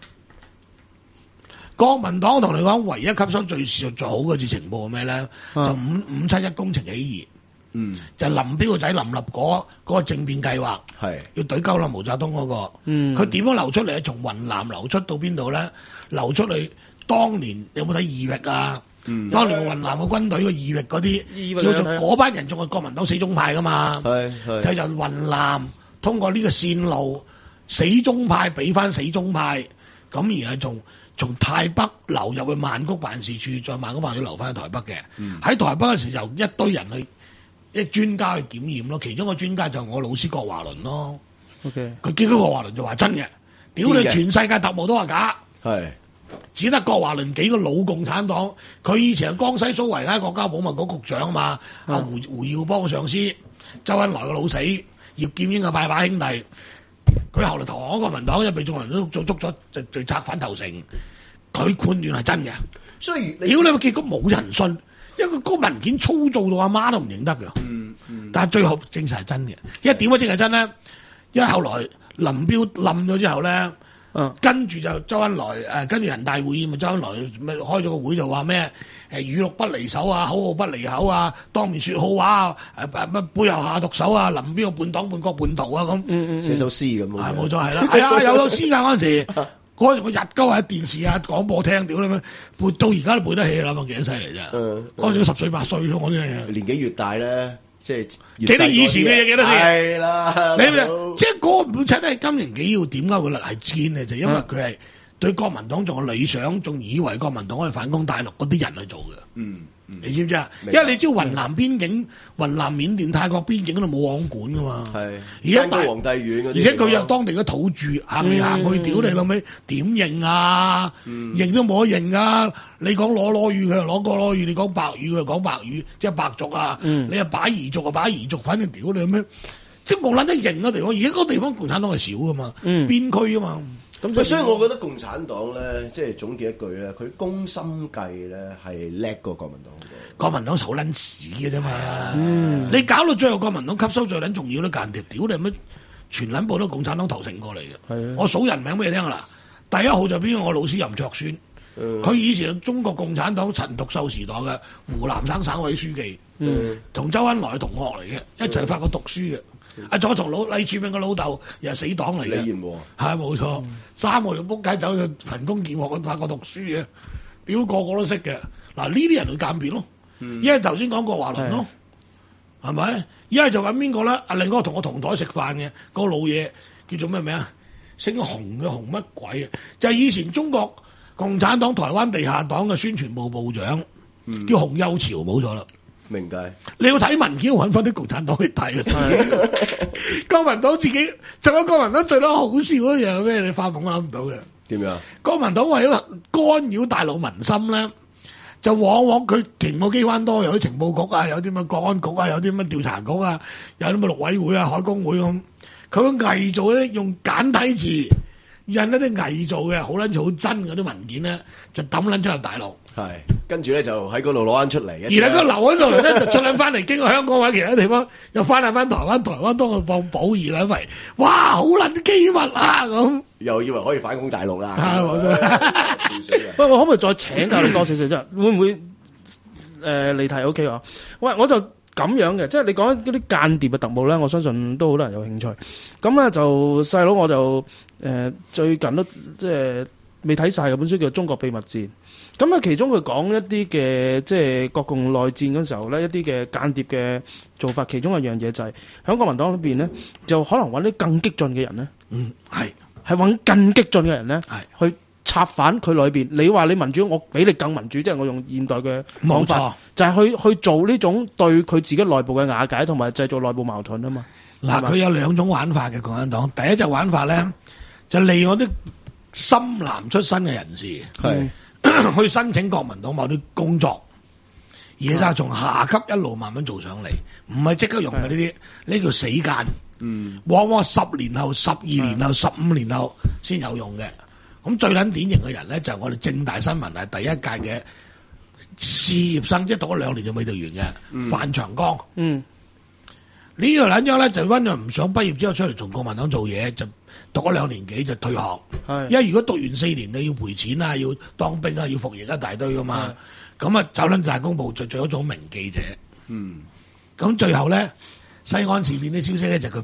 國民黨同你講，唯一吸收最少最好嘅次情報係咩咧？就五五七一工程起義。嗯，就林彪個仔林立嗰嗰個政變計劃，係要懟鳩啦毛澤東嗰個，嗯，佢點樣流出嚟？從雲南流出到邊度咧？流出嚟當年有冇睇異域啊？ 嗯， 當年雲南嘅軍隊個異域嗰啲，叫做嗰班人仲係國民黨死忠派噶嘛， 係係就由雲南通過呢個線路，死忠派俾翻死忠派，咁而係從從泰北流入去曼谷辦事處，再曼谷辦事處流翻去台北嘅。喺、嗯、台北嗰時由一堆人去，一專家去檢驗咯，其中個專家就係我老師郭華倫咯。 OK， 佢見到郭華倫就話真嘅，屌你全世界特務都話假。係。只得郭華倫幾個老共產黨，佢以前係江西蘇維埃國家保密局局長啊嘛，阿、嗯、胡胡耀邦嘅上司，周恩來嘅老死，葉劍英嘅拜把兄弟，佢後來投降國民黨，因為被眾人都捉捉咗，就就策反投誠，佢判斷係真嘅。所以屌你個結果冇人信，因為個文件粗糙到阿媽都唔認得㗎。嗯嗯。但係最後證實係真嘅，因為點解證係真咧？因為後來林彪冧咗之後咧。嗯，跟住就周恩來誒、呃，跟住人大會議咪周恩來咪開咗個會就話咩誒語錄不離手啊，口號不離口啊，當面説好話啊，誒乜背後下毒手啊，林彪半黨半國半途啊咁，嗯嗯， 寫首詩咁喎， 係冇錯係啦，係啊有首詩㗎嗰陣時，嗰陣我日鳩喺電視啊廣播聽屌你咩，背到而家都背得起啦，咁幾犀利啫，嗰陣時十歲八歲咯，我啲嘢年紀越大咧。即係記得以前嘅嘢，記得先係啦。 你咪即係嗰個本身咧，金陵紀要點解會係堅咧？就因為佢係對國民黨仲有理想，仲以為國民黨可以反攻大陸嗰啲人去做嘅。嗯。你知唔知啊？因為你知道雲南邊境、雲南緬甸、泰國邊境嗰度冇網管噶嘛。係。而家大皇帝縣嗰啲，而且佢有當地嘅土著行嚟行去，屌你老味點認啊？認都冇得認啊！你講攞攞語，佢又攞過攞語；你講白語，佢又講白語，即係白族啊！你又擺彝族啊，擺彝族，反正屌你咁樣，即係冇撚得認嘅地方。而家嗰個地方共產黨係少噶嘛，邊區啊嘛。 咁所以我覺得共產黨咧，即係總結一句咧，佢攻心計咧係叻過國民黨嘅。 國民黨手撚屎嘅啫嘛，嗯、你搞到最後國民黨吸收最撚重要咧，間諜屌你乜全撚部都共產黨投誠過嚟嘅。我數人名俾你聽啦，第一號就邊個？我老師任卓宣，佢、嗯、以前係中國共產黨陳獨秀時代嘅湖南省省委書記，同、嗯、周恩來同學嚟嘅，一齊法國讀書嘅。阿左同老黎柱銘個老豆又係死黨嚟嘅，係冇錯。嗯、三個就仆街走去勤工儉學去法國讀書嘅，屌個個都識嘅。嗱呢啲人去鑑別咯，一係頭先講過華倫咯，係咪？一係就揾邊個咧？阿另一個同我同台食飯嘅嗰個老嘢叫做咩名啊？姓洪嘅洪乜鬼啊？就係、是、以前中國共產黨台灣地下黨嘅宣傳部部長，嗯、叫洪幼潮，冇錯啦。 明解， 你要睇文件，揾翻啲共產黨去睇啊！國民黨自己，仲有國民黨最多好笑嗰樣咩？你發夢都諗唔到嘅。點樣？國民黨為咗干擾大陸民心咧，就往往佢情報機關多，有啲情報局啊，有啲乜國安局啊，有啲乜調查局啊，有啲乜陸委會啊、海工會咁，佢會偽造咧，用簡體字印一啲偽造嘅好撚似好真嗰啲文件咧，就抌撚出入大陸。係，跟住咧就喺嗰度攞翻出嚟。而喺個留喺度咧，就出撚翻嚟，經過香港或者其他地方，又翻嚟翻台灣，台灣當佢放寶二兩為，哇，好撚機密啊咁。又以為可以反攻大陸啦。係冇錯。 不過我可唔可以再請教你多少少啫？會唔會誒離題 ？O K 啊？喂，我就咁樣嘅，即係你講嗰啲間諜嘅特務咧，我相信都好多人有興趣。咁咧就細佬我就誒、呃、最近都即係未睇晒嗰本書叫《中國秘密戰》。咁啊，其中佢講一啲嘅即係國共內戰嗰時候咧，一啲嘅間諜嘅做法，其中一樣嘢就係喺國民黨裏邊咧，就可能揾啲更激進嘅人咧，嗯，係係揾更激進嘅人咧，係去策反佢裏邊。你話你民主，我比你更民主，即係我用現代嘅講法，冇錯，就係去去做呢種對佢自己內部嘅瓦解同埋製造內部矛盾啊嘛。 嗱，佢有兩種玩法嘅共產黨，第一隻玩法咧就利用啲深藍出身嘅人士，係。去申請國民黨某啲工作，而家係從下級一路慢慢做上嚟，唔係即刻用嘅呢啲，呢叫死間。嗯，往往十年後、十二年後、十五年後先有用嘅。咁最撚典型嘅人咧，就係我哋政大新聞係第一屆嘅事業生，即係讀咗兩年就未讀完嘅、嗯、范長江。嗯，呢個撚樣咧就因為唔想畢業之後出嚟從國民黨做嘢，就讀咗兩年幾就退學。係，因為如果讀完四年你要賠錢啊，要當兵啊，要服役一大堆噶嘛。咁啊，走撚大公報就做咗做名記者。嗯，咁最後咧，西安事變啲消息咧就佢拍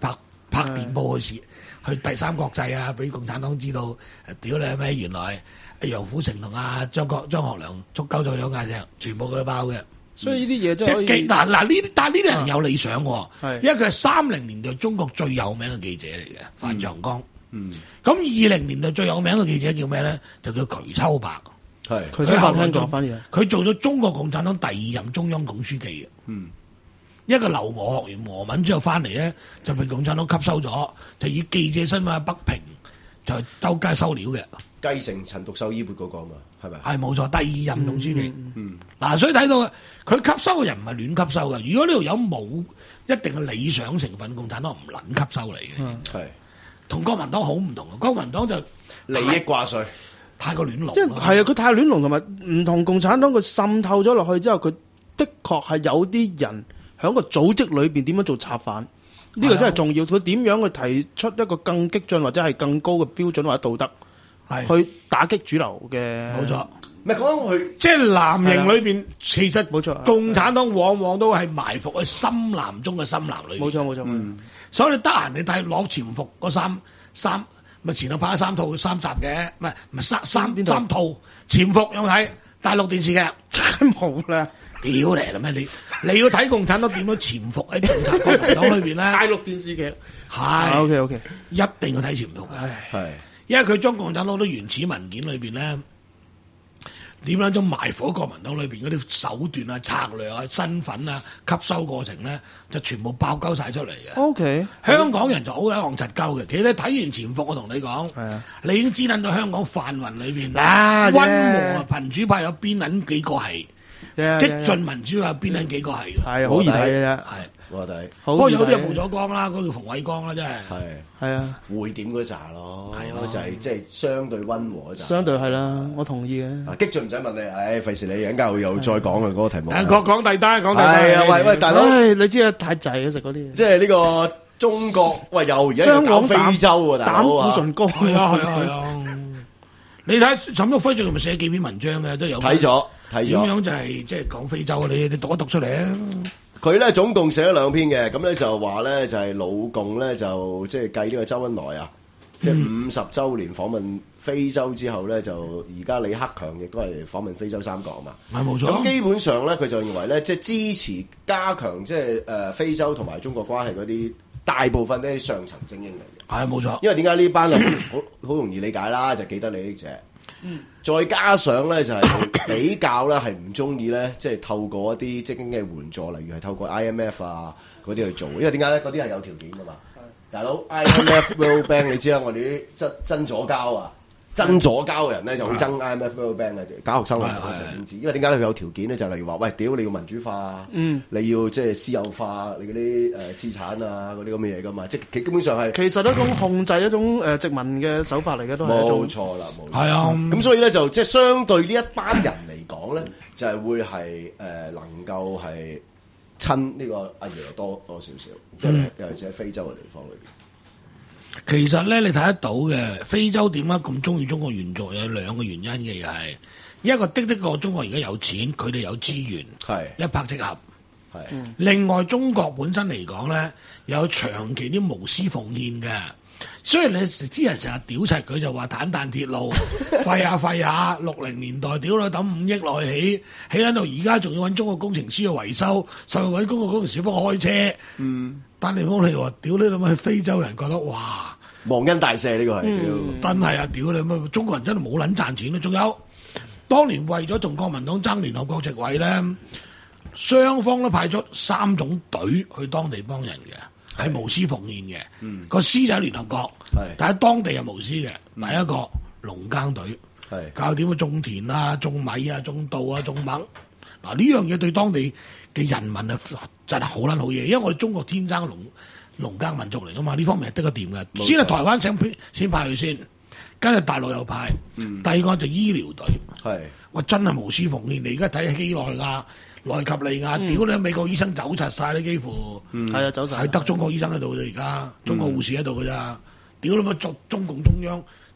拍電報去試去第三國際啊，俾共產黨知道，屌你咩？原來楊虎城同阿張國張學良捉鳩咗兩架石，全部佢包嘅。 所以呢啲嘢即真係係嗱嗱呢啲，但係呢啲人有理想喎， 係因為佢係三零年代中國最有名嘅記者嚟嘅，范長江。 嗯， 咁二零年代最有名嘅記者叫咩咧？就叫瞿秋白。 係佢先發聽講翻嘢， 佢做咗中國共產黨第二任中央總書記嘅。 嗯， 一個留俄學完俄文之後翻嚟咧，就被共產黨吸收咗，就以記者身份喺北平就周街收料嘅。 繼承陳獨秀衣缽嗰個嘛，係咪？ 係冇錯，第二任總書記。 嗯，嗯嗱，所以睇到佢吸收嘅人唔係亂吸收嘅。如果呢度有冇一定嘅理想成分，共產黨唔撚吸收嚟嘅。 係同國民黨好唔同啊！國民黨就利益掛帥， 太過亂龍。 即係係啊，佢太亂龍，同埋唔同共產黨佢滲透咗落去之後，佢的確係有啲人喺個組織裏邊點樣做策反，呢個真係重要。佢點樣去提出一個更激進或者係更高嘅標準或者道德，係去打擊主流嘅。 冇錯。 唔係講佢， 即係藍營裏邊，其實冇錯， 共產黨往往都係埋伏喺深藍中嘅深藍裏邊。 冇錯冇錯， 嗯， 所以你得閒你睇攞潛伏嗰三三，咪前度拍咗三套三集嘅，唔係唔係三三邊套三套潛伏有冇睇？大陸電視劇冇啦， 屌嚟啦咩你？你要睇共產黨點樣潛伏喺共產國民黨裏邊咧？ 大陸電視劇係 OK OK， 一定要睇潛伏嘅， 係因為佢將共產黨好多原始文件裏邊咧。點樣將埋伏國民黨裏邊嗰啲手段啊、策略啊、身份啊、吸收過程咧，就全部爆鳩晒出嚟嘅。 O K， 香港人就好有戇柒鳩嘅。其實你睇完潛伏，我同你講， 啊、 你已經知撚到香港泛民裏邊， 嗱， 溫和民主派有邊撚幾個係，激進民主派有邊撚幾個係嘅。 係好易睇嘅啫， 係我睇。 不過有啲人冇咗光啦，嗰個馮偉光啦，真係。 係係啊， 會點嗰扎咯， 係咯， 就係即係相對溫和嗰扎。 相對係啦，我同意嘅。 啊，激進唔使問你，唉，費事你陣間會又再講嘅嗰個題目。 誒，講講第單，講第單。 係啊，喂喂，大佬， 你知啊，太滯啊，食嗰啲。 即係呢個中國，喂，又而家要搞非洲喎，大佬膽固醇高。 係啊係啊係啊！你睇沈旭暉最近咪寫幾篇文章嘅，都有睇咗睇咗。 點樣就係即係講非洲啊？你你讀一讀出嚟啊！ 佢咧總共寫咗兩篇嘅，咁咧就話咧就係老共咧就即係計呢個周恩來啊，即係五十週年訪問非洲之後咧，就而家李克強亦都係訪問非洲三國啊嘛， 係冇錯。 咁基本上咧，佢就認為咧，即係支持加強即係誒非洲同埋中國關係嗰啲，大部分都係上層精英嚟嘅。 係冇錯。 因為點解呢班人好好容易理解啦，就既得利益者。嗯，再加上咧就係、是、比較咧係唔中意咧，即係透過一啲即係經濟援助，例如係透過 I M F 啊嗰啲去做，因為點解咧？嗰啲係有條件噶嘛。大佬 I M F World Bank 你知啦，我哋啲真真左膠啊，真左膠嘅人咧就好憎 I M F World Bank 嘅，搞學生運動成點知？因為點解咧？佢有條件咧，就例如話，喂，屌你要民主化啊，嗯、你要即係私有化你嗰啲誒資產啊嗰啲咁嘅嘢噶嘛，即係佢基本上係其實一種控制一種誒殖民嘅手法嚟嘅，都係冇錯啦，冇錯。 係啊， 咁所以咧就即係相對呢一班人嚟講咧，就係會係誒、呃、能夠係親呢個阿爺多多少少，即係、嗯、尤其是喺非洲嘅地方裏邊。 其實咧，你睇得到嘅非洲點解咁中意中國援助，有兩個原因嘅，又係一個的的確中國而家有錢，佢哋有資源， 係一拍即合。 係、 嗯、另外中國本身嚟講咧，有長期啲無私奉獻嘅。雖然你啲人成日屌柒佢，就話坦坦鐵路廢下廢下，六零年代屌你抌五億落去起，起喺度而家仲要揾中國工程師去維修，甚至揾中國工程師幫我開車。嗯，但你講你話屌你諗去非洲人覺得哇忘恩大赦呢、這個係， 嗯、真係啊屌你乜中國人真係冇撚賺錢咯。仲有當年為咗同國民黨爭聯合國席位咧，雙方都派出三種隊去當地幫人嘅。係無私奉獻嘅，嗯、個師就喺聯合國，但係當地係無私嘅。嗯、第一個農耕隊，教點樣種田啊、種米啊、種稻啊、種麥。嗱呢樣嘢對當地嘅人民啊，真係好撚好嘢。因為我哋中國天生農農耕民族嚟噶嘛，呢方面係得個掂嘅。錯先係台灣先先派佢先，跟住大陸又派。嗯、第二個就醫療隊，係哇真係無私奉獻。你而家睇幾耐㗎？內及利亞，屌你、嗯！美國醫生走柒晒咧，幾乎係啊、嗯，走晒，係得中國醫生喺度啫。而家中國護士喺度㗎咋？屌你乜中中共中央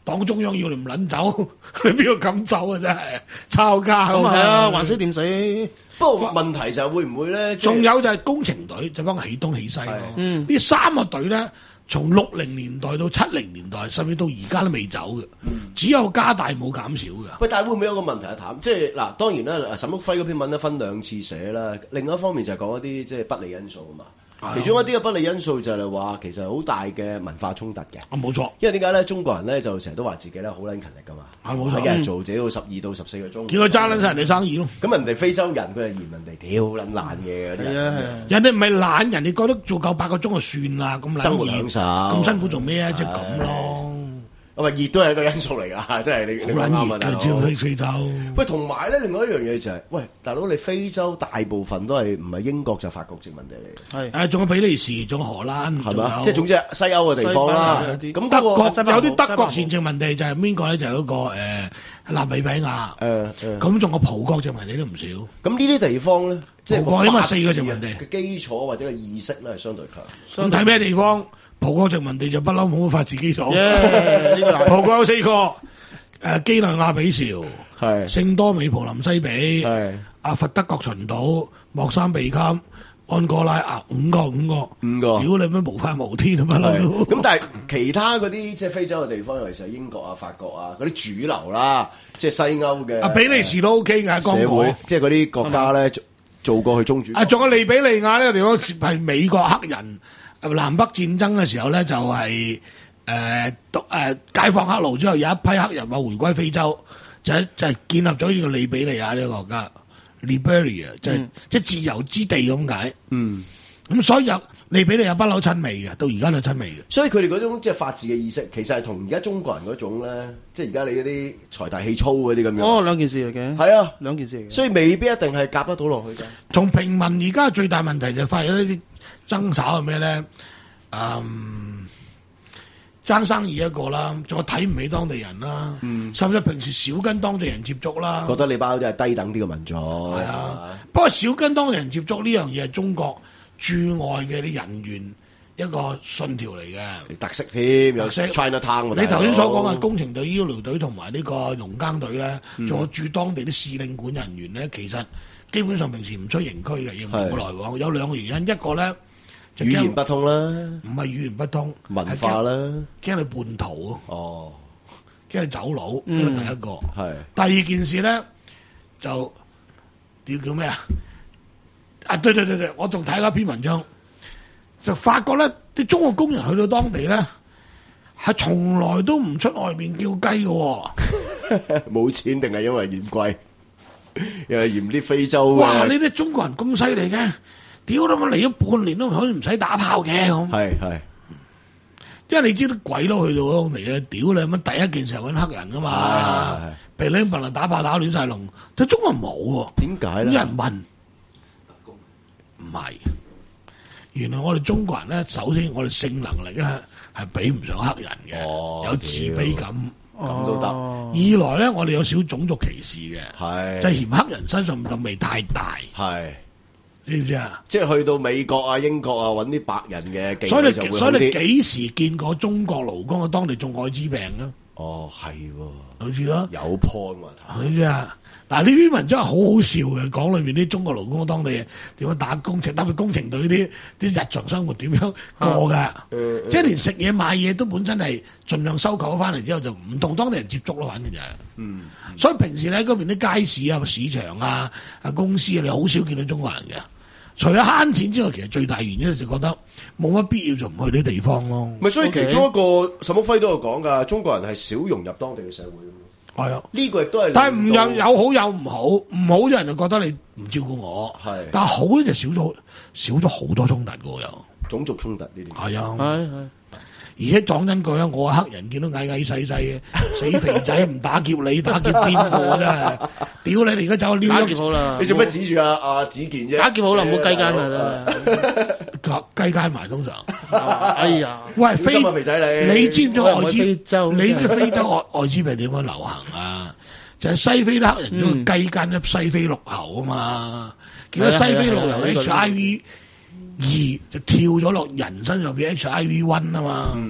黨中央要你唔撚走，你邊度敢走啊？真係抄家咁係啊，還死掂死。 不過問題就係會唔會咧？ 仲有就係工程隊就幫佢起東起西咯。嗯，呢三個隊咧，從六零年代到七零年代，甚至到而家都未走嘅，嗯、只有加大冇減少嘅。 喂，但係會唔會有個問題啊？譚，即係嗱，當然啦，沈旭輝嗰篇文咧分兩次寫啦。另外一方面就係講一啲即係不利因素啊嘛。其中一啲嘅不利因素就係話，其實好大嘅文化衝突嘅。 啊，冇錯。 因為點解咧？中國人咧就成日都話自己咧好撚勤力噶嘛。 啊，冇錯。 一日做自己到十二到十四個鐘。 叫佢爭撚晒人哋生意咯。 咁人哋非洲人佢係嫌人哋屌撚懶嘢嗰啲人。 係啊，人哋唔係懶，人哋覺得做夠八個鐘就算啦，咁生活享受。 咁辛苦做咩啊？即係咁咯。 咁啊，熱都係一個因素嚟㗎，即係你你講啱啊，大佬。 去非洲。喂， 同埋咧，另外一樣嘢就係、是，喂，大佬，你非洲大部分都係唔係英國就法國殖民地嚟嘅。係。誒，仲有比利時，仲有荷蘭，係嘛？即係總之係西歐嘅地方啦。咁德國有啲德國前殖民地就係邊個咧？就係嗰個誒納米比亞。誒誒。咁仲有葡國殖民地都唔少。咁呢啲地方咧，即係個法治嘅基礎或者個意識咧係相對強。咁睇咩地方？葡國殖民地就不嬲冇乜法治基礎，葡國有四個，誒基內亞比紹、係聖多美普林西比、係阿佛德國群島、莫桑比坎、安哥拉啊，五個五個五個，如果你咩無法無天咁樣咯。咁但係其他嗰啲即係非洲嘅地方，尤其是英國啊、法國啊嗰啲主流啦，即係西歐嘅。啊，比利時都 OK 㗎，社會即係嗰啲國家咧做過去中主。啊，仲有利比利亞呢個地方係美國黑人。南北戰爭嘅時候咧，就係誒誒解放黑奴之後，有一批黑人話回歸非洲，就係就係建立咗呢個利比利亞呢個國家 ，Liberia 就係即係自由之地咁解。嗯，咁所以有利比利亞不嬲親美嘅，到而家都親美嘅。所以佢哋嗰種即係法治嘅意識，其實係同而家中國人嗰種咧，即係而家你嗰啲財大氣粗嗰啲咁樣。 哦，兩件事嚟嘅。係啊，兩件事嚟嘅。所以未必一定係夾得到落去嘅。同平民而家最大問題就係發現一啲。爭吵係咩咧？嗯，爭生意一個啦，仲有睇唔起當地人啦，嗯、甚至平時少跟當地人接觸啦。覺得你包啲係低等啲嘅民族。係啊，不過少跟當地人接觸呢樣嘢係中國駐外嘅啲人員一個信條嚟嘅，特色添，有 China Town。你頭先所講嘅工程隊、醫療隊同埋呢個農耕隊咧，仲有駐當地啲使領館人員咧，其實基本上平時唔出營區嘅，亦唔同來往。有兩個原因，一個咧。語言不通啦，唔係語言不通，文化啦，驚你叛徒哦，驚你走佬，呢個第一個。係第二件事咧，就叫叫咩啊？啊，對對對對，我仲睇過一篇文章，就發覺咧，啲中國工人去到當地咧，係從來都唔出外面叫雞嘅，冇錢定係因為嫌貴，又係嫌啲非洲。哇！呢啲中國人咁犀利嘅。屌你媽嚟咗半年都可以唔使打炮嘅咁，係係，因為你知啲鬼佬去到當地咧，屌你乜第一件事係搵黑人噶嘛，譬如你不能打炮打亂晒龍，但中國人冇喎，點解咧？有人問，唔係，原來我哋中國人咧，首先我哋性能力咧係比唔上黑人嘅，哦、有自卑感，咁都得。二來咧，我哋有少種族歧視嘅，係，就係嫌黑人身上咁味太大，係。知唔知啊？即係去到美國啊、英國啊，揾啲白人嘅技術就會好啲。所以你幾時見過中國勞工喺當地中艾滋病啊？哦，係喎，好似咯，有 point 喎，睇。知啊？嗱，呢篇文章係好好笑嘅，講裏面啲中國勞工喺當地點樣打工程，特別工程隊啲啲日常生活點樣過㗎。啊呃、即係連食嘢買嘢都本身係盡量收購翻嚟之後，就唔同當地人接觸咯，反正就係。嗯。嗯所以平時咧嗰邊啲街市啊、市場啊、啊公司啊，你好少見到中國人嘅。除咗慳錢之外，其實最大原因就覺得冇乜必要就唔去啲地方咯。咪所以其中一個沈旭輝都有講㗎，中國人係少融入當地嘅社會。係啊，呢個亦都係。但係唔有有好有唔好，唔好嘅人就覺得你唔照顧我。係，但係好咧就少咗少咗好多衝突㗎又。種族衝突呢啲。係啊。係係。而且講真句啊，我黑人見到矮矮細細嘅死肥仔唔打劫你，打劫邊個真係？屌你！你而家走去撩打劫好啦！你做咩指住阿阿子健啫？打劫好啦，唔好雞奸啦！雞奸埋通常。哎呀！喂，非肥仔你，你知唔知艾滋？你知非洲艾艾滋病點樣流行啊？就係西非啲黑人用雞奸入西非鹿喉啊嘛，結果西非鹿由 H I V。二就跳咗落人身上邊 H I V one 啊嘛，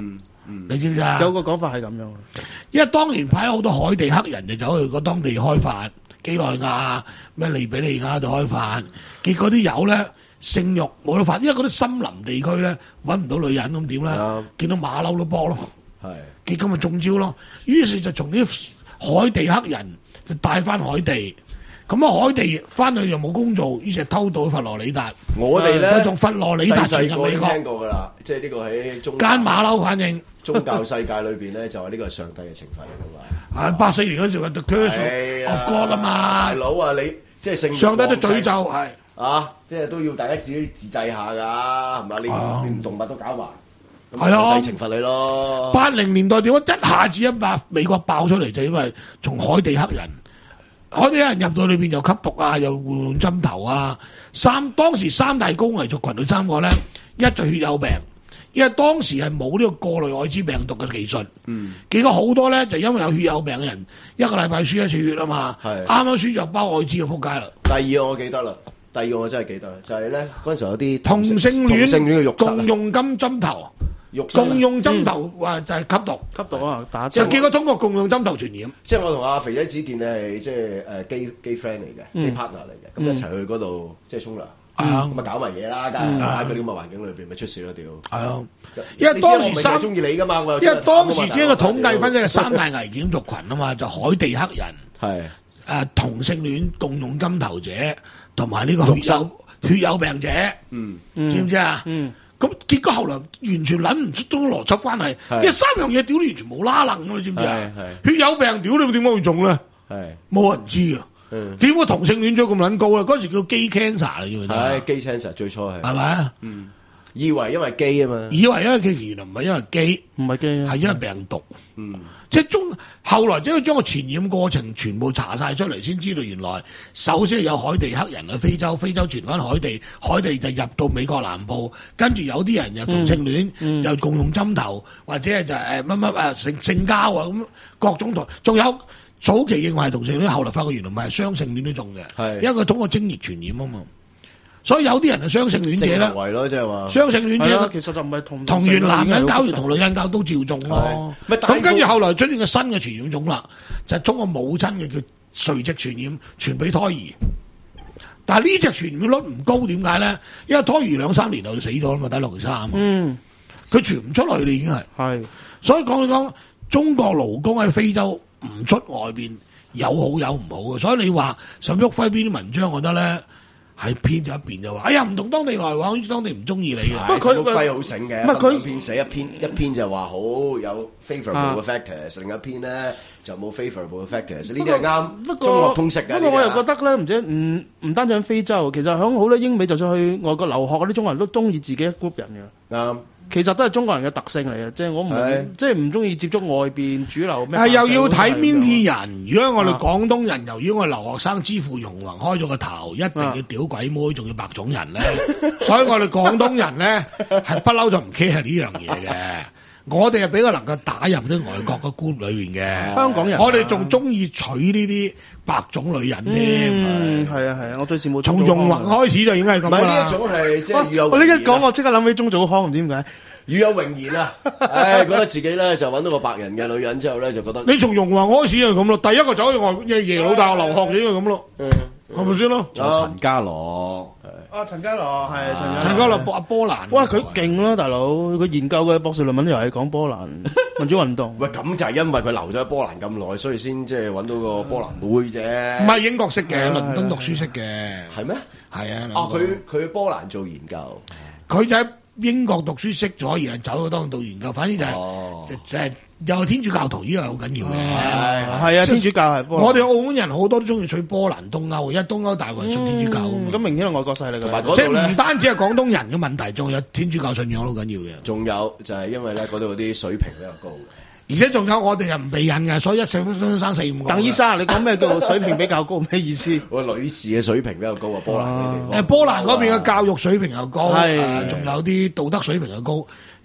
你知唔知啊？ 有個講法係咁樣， 因為當年派好多海地黑人就走去個當地開發，幾內亞、咩利比里亞度開發，結果啲友咧性慾冇得發，因為嗰啲森林地區咧揾唔到女人咁點咧？見到馬騮都搏咯，結果咪中招咯。於是就從啲海地黑人就帶翻海地。咁啊，海地翻去又冇工做，於是偷渡佛羅里達。 我哋咧從佛羅里達傳入美國。 聽過噶啦，即係呢個喺宗奸馬騮，反正宗教世界裏邊咧，就話呢個係上帝嘅懲罰嚟噶嘛。 係八四年嗰時話 The Curse of God 啊嘛。 大佬啊，你即係聖上帝嘅詛咒係啊，即係都要大家自己自制下噶，係咪？你連動物都搞埋， 係啊， 上帝懲罰你咯。 八零年代點解一下子一把美國爆出嚟，就因為從海地黑人。海地人入到裏邊又吸毒啊，又換用針頭啊。三當時三大高危族群嗰三個咧，一就血友病，因為當時係冇呢個過濾愛滋病毒嘅技術。嗯，結果好多咧就因為有血友病嘅人，一個禮拜輸一次血啊嘛。係啱啱輸就包愛滋就撲街啦。 第二個我記得啦，第二個我真係記得啦，就係咧嗰陣時候有啲同性戀同性戀嘅浴室共用金針頭。共用針頭話就係吸毒， 吸毒啊打就結果通過共用針頭傳染。 即係我同阿肥仔子健咧係即係誒基基 friend 嚟嘅，基 partner 嚟嘅，咁一齊去嗰度即係沖涼，咁啊搞埋嘢啦，梗係喺嗰啲咁嘅環境裏邊咪出事咯屌！係啊， 因為當時三中意你噶嘛， 因為當時只係個統計分析係三大危險族群啊嘛，就海地黑人係誒同性戀共用針頭者，同埋呢個血友血友病者，嗯，知唔知啊？嗯。咁結果後來完全諗唔出種邏輯關係，因為三樣嘢屌你完全冇拉楞㗎，你知唔知啊？血友病屌你點解會中咧？冇人知啊！點解同性戀咗咁撚高咧？嗰時叫基 cancer 嚟嘅， 係基 cancer 最初係係咪啊？ 嗯，以為因為基啊嘛， 以為因為佢原來唔係因為基， 唔係基， 係因為病毒。嗯，即係中後來即係將個傳染過程全部查晒出嚟，先知道原來首先有海地黑人去非洲，非洲傳翻海地，海地就入到美國南部，跟住有啲人又同性戀，嗯嗯、又共用針頭，或者係就誒乜乜誒性性交啊咁各種同，仲有早期認為係同性戀，後來發覺原來唔係雙性戀都中嘅，係因為佢通過精液傳染啊嘛。所以有啲人係雙性戀者咧， 即係話雙性戀者其實就唔係同同完男人交完同女人交都照中咯。咁跟住後來出現個新嘅傳染種啦，就係通過母親嘅叫垂直傳染傳俾胎兒。但係呢隻傳染率唔高，點解咧？因為胎兒兩三年後就死咗啦嘛，第六期三啊。嗯，佢傳唔出去啦，已經係。係，所以講嚟講，中國勞工喺非洲唔出外邊有好有唔好嘅。所以你話沈旭輝邊啲文章，我覺得咧。係偏咗一邊就話，哎呀唔同當地來往，當地唔中意你嘅。 不過佢輝好醒嘅，分兩篇寫一篇，一篇就話好有 favourable 嘅 factors，另一篇咧就冇 favourable 嘅 factors。呢啲係啱中國通識嘅。 不過我又覺得咧，唔知唔唔單止喺非洲，其實喺好多英美，就算去外國留學嗰啲中國人都中意自己一 group 人嘅。啱。其實都係中國人嘅特性嚟嘅，即係我唔即係唔中意接觸外邊主流咩。 係又要睇邊啲人。如果我哋廣東人，由於我哋留學生之父容宏開咗個頭，一定要屌鬼妹，仲要白種人咧，所以我哋廣東人咧係不嬲就唔 care 呢樣嘢嘅。我哋係比較能夠打入啲外國嘅 group 裏邊嘅。香港人，我哋仲中意娶呢啲白種女人添。 嗯，係啊係啊，我最羨慕從容宏開始就已經係咁啦。 唔係呢一種係即係與有。 我呢一講，我即刻諗起鍾祖康，唔知點解。 與有榮焉啊！唉，覺得自己咧就揾到個白人嘅女人之後咧，就覺得你從容宏開始就咁咯。第一個走去外耶魯大學留學就應該咁咯。嗯，係咪先咯？ 陳家樂， 啊陳家樂係陳陳家樂波阿波蘭。 哇，佢勁咯，大佬！佢研究嘅博士論文又係講波蘭民主運動。 喂，咁就係因為佢留咗喺波蘭咁耐，所以先即係揾到個波蘭妹啫。 唔係英國識嘅，倫敦讀書識嘅。 係咩？ 係啊。 哦，佢佢去波蘭做研究， 佢就喺英國讀書識咗，而係走咗當度研究，反正就係、哦、就就係又係天主教徒，呢個係好緊要嘅。 係啊，天主教係波蘭。 我哋澳門人好多都中意取波蘭東歐，因為東歐大部分信天主教。咁、 嗯、明顯係外國勢力㗎。 即係唔單止係廣東人嘅問題，仲有天主教信仰好緊要嘅。 仲有就係因為咧嗰度啲水平比較高。 而且仲有我哋又唔避孕嘅，所以一世生生四五個。 鄧醫生，你講咩叫水平比較高？咩意思？ 我女士嘅水平比較高啊，波蘭嗰啲地方。 誒，波蘭嗰邊嘅教育水平又高，係仲有啲道德水平又高。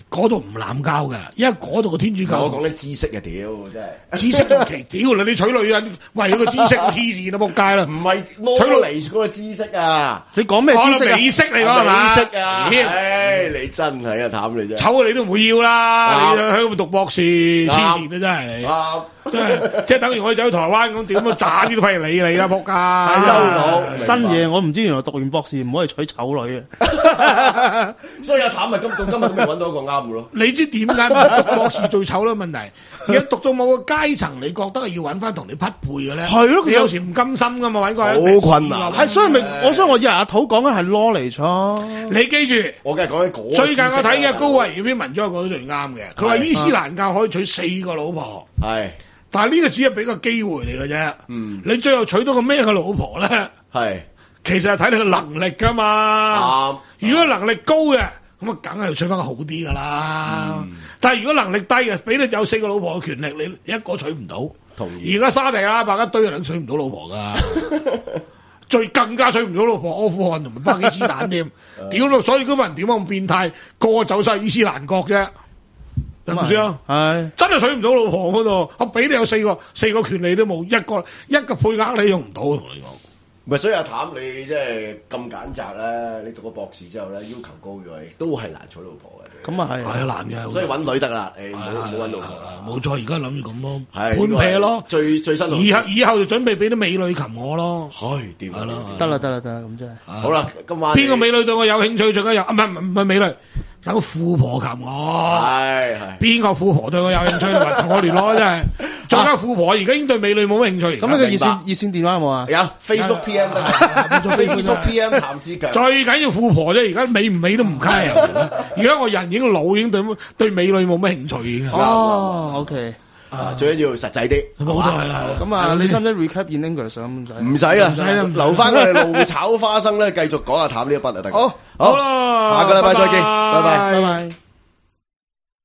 嗰度唔濫交嘅，因為嗰度嘅天主教。 我講啲知識啊，屌真係知識咁奇屌啦！你娶女人為咗個知識黐線啦，仆街啦！ 唔係攞嚟嗰個知識啊！ 你講咩知識啊？ 美式嚟㗎係嘛？ 美式啊！唉，你真係啊慘你啫！ 醜你都唔會要啦！你喺嗰度讀博士黐線啊真係你！即係即係等於我哋走去台灣咁點樣渣啲都費理你啦，仆街！ 收到新嘢，我唔知原來讀完博士唔可以娶醜女嘅， 所以阿譚咪今到今日都未揾到一個啱嘅咯。 你知點解唔讀博士最醜咧？問題而家讀到某個階層，你覺得係要揾翻同你匹配嘅咧？ 係咯， 你有時唔甘心噶嘛，揾個好困難。 係所以咪我所以我以為阿土講緊係 knowledge 咯。 你記住， 我梗係講緊嗰最近我睇嘅高慧賢篇文章講得最啱嘅，佢話伊斯蘭教可以娶四個老婆。 係。 但係呢個只係俾個機會嚟嘅啫，嗯，你最後娶到個咩嘅老婆咧？係，其實係睇你個能力噶嘛。啊、如果能力高嘅，咁啊梗係要娶翻個好啲噶啦。嗯、但係如果能力低嘅，俾你有四個老婆嘅權力，你一個娶唔到。同意。而家沙地阿拉伯一堆人娶唔到老婆噶，最更加娶唔到老婆，阿富汗同埋巴基斯坦添。屌咯，所以嗰班人點解咁變態，個個走晒伊斯蘭國啫？係咪先啊？係真係娶唔到老婆嗰度，我俾你有四個四個權利都冇，一個一個配額你用唔到，同你講。 唔係，所以阿譚你即係咁揀擇咧，你讀咗博士之後咧，要求高咗，都係難娶老婆嘅。咁啊係，係難嘅，所以揾女得啦，誒唔好唔好揾老婆啦。冇錯，而家諗住咁咯，半撇咯，最最新。以後以後就準備俾啲美女擒我咯。唉，掂啦， 得啦得啦得啦，咁真係。 好啦，今晚邊個美女對我有興趣，最緊有啊？唔係唔係美女。有個富婆擒我，係係邊個富婆對我有興趣，同我聯絡真係。仲有富婆而家已經對美女冇乜興趣。咁呢個熱線熱線電話有冇啊？有 Facebook P M 得，Facebook P M 譚志強。最緊要富婆啫，而家美唔美都唔卡人。而家我人已經老，已經對對美女冇乜興趣已經。 哦 ，OK。 啊，最緊要實際啲， 冇錯啦。 咁啊，你使唔使 recap in English 咁唔使？ 唔使啊，留翻我哋路炒花生咧，繼續講下淡呢一筆就得。好，好啦，下個禮拜再見，拜拜，拜拜。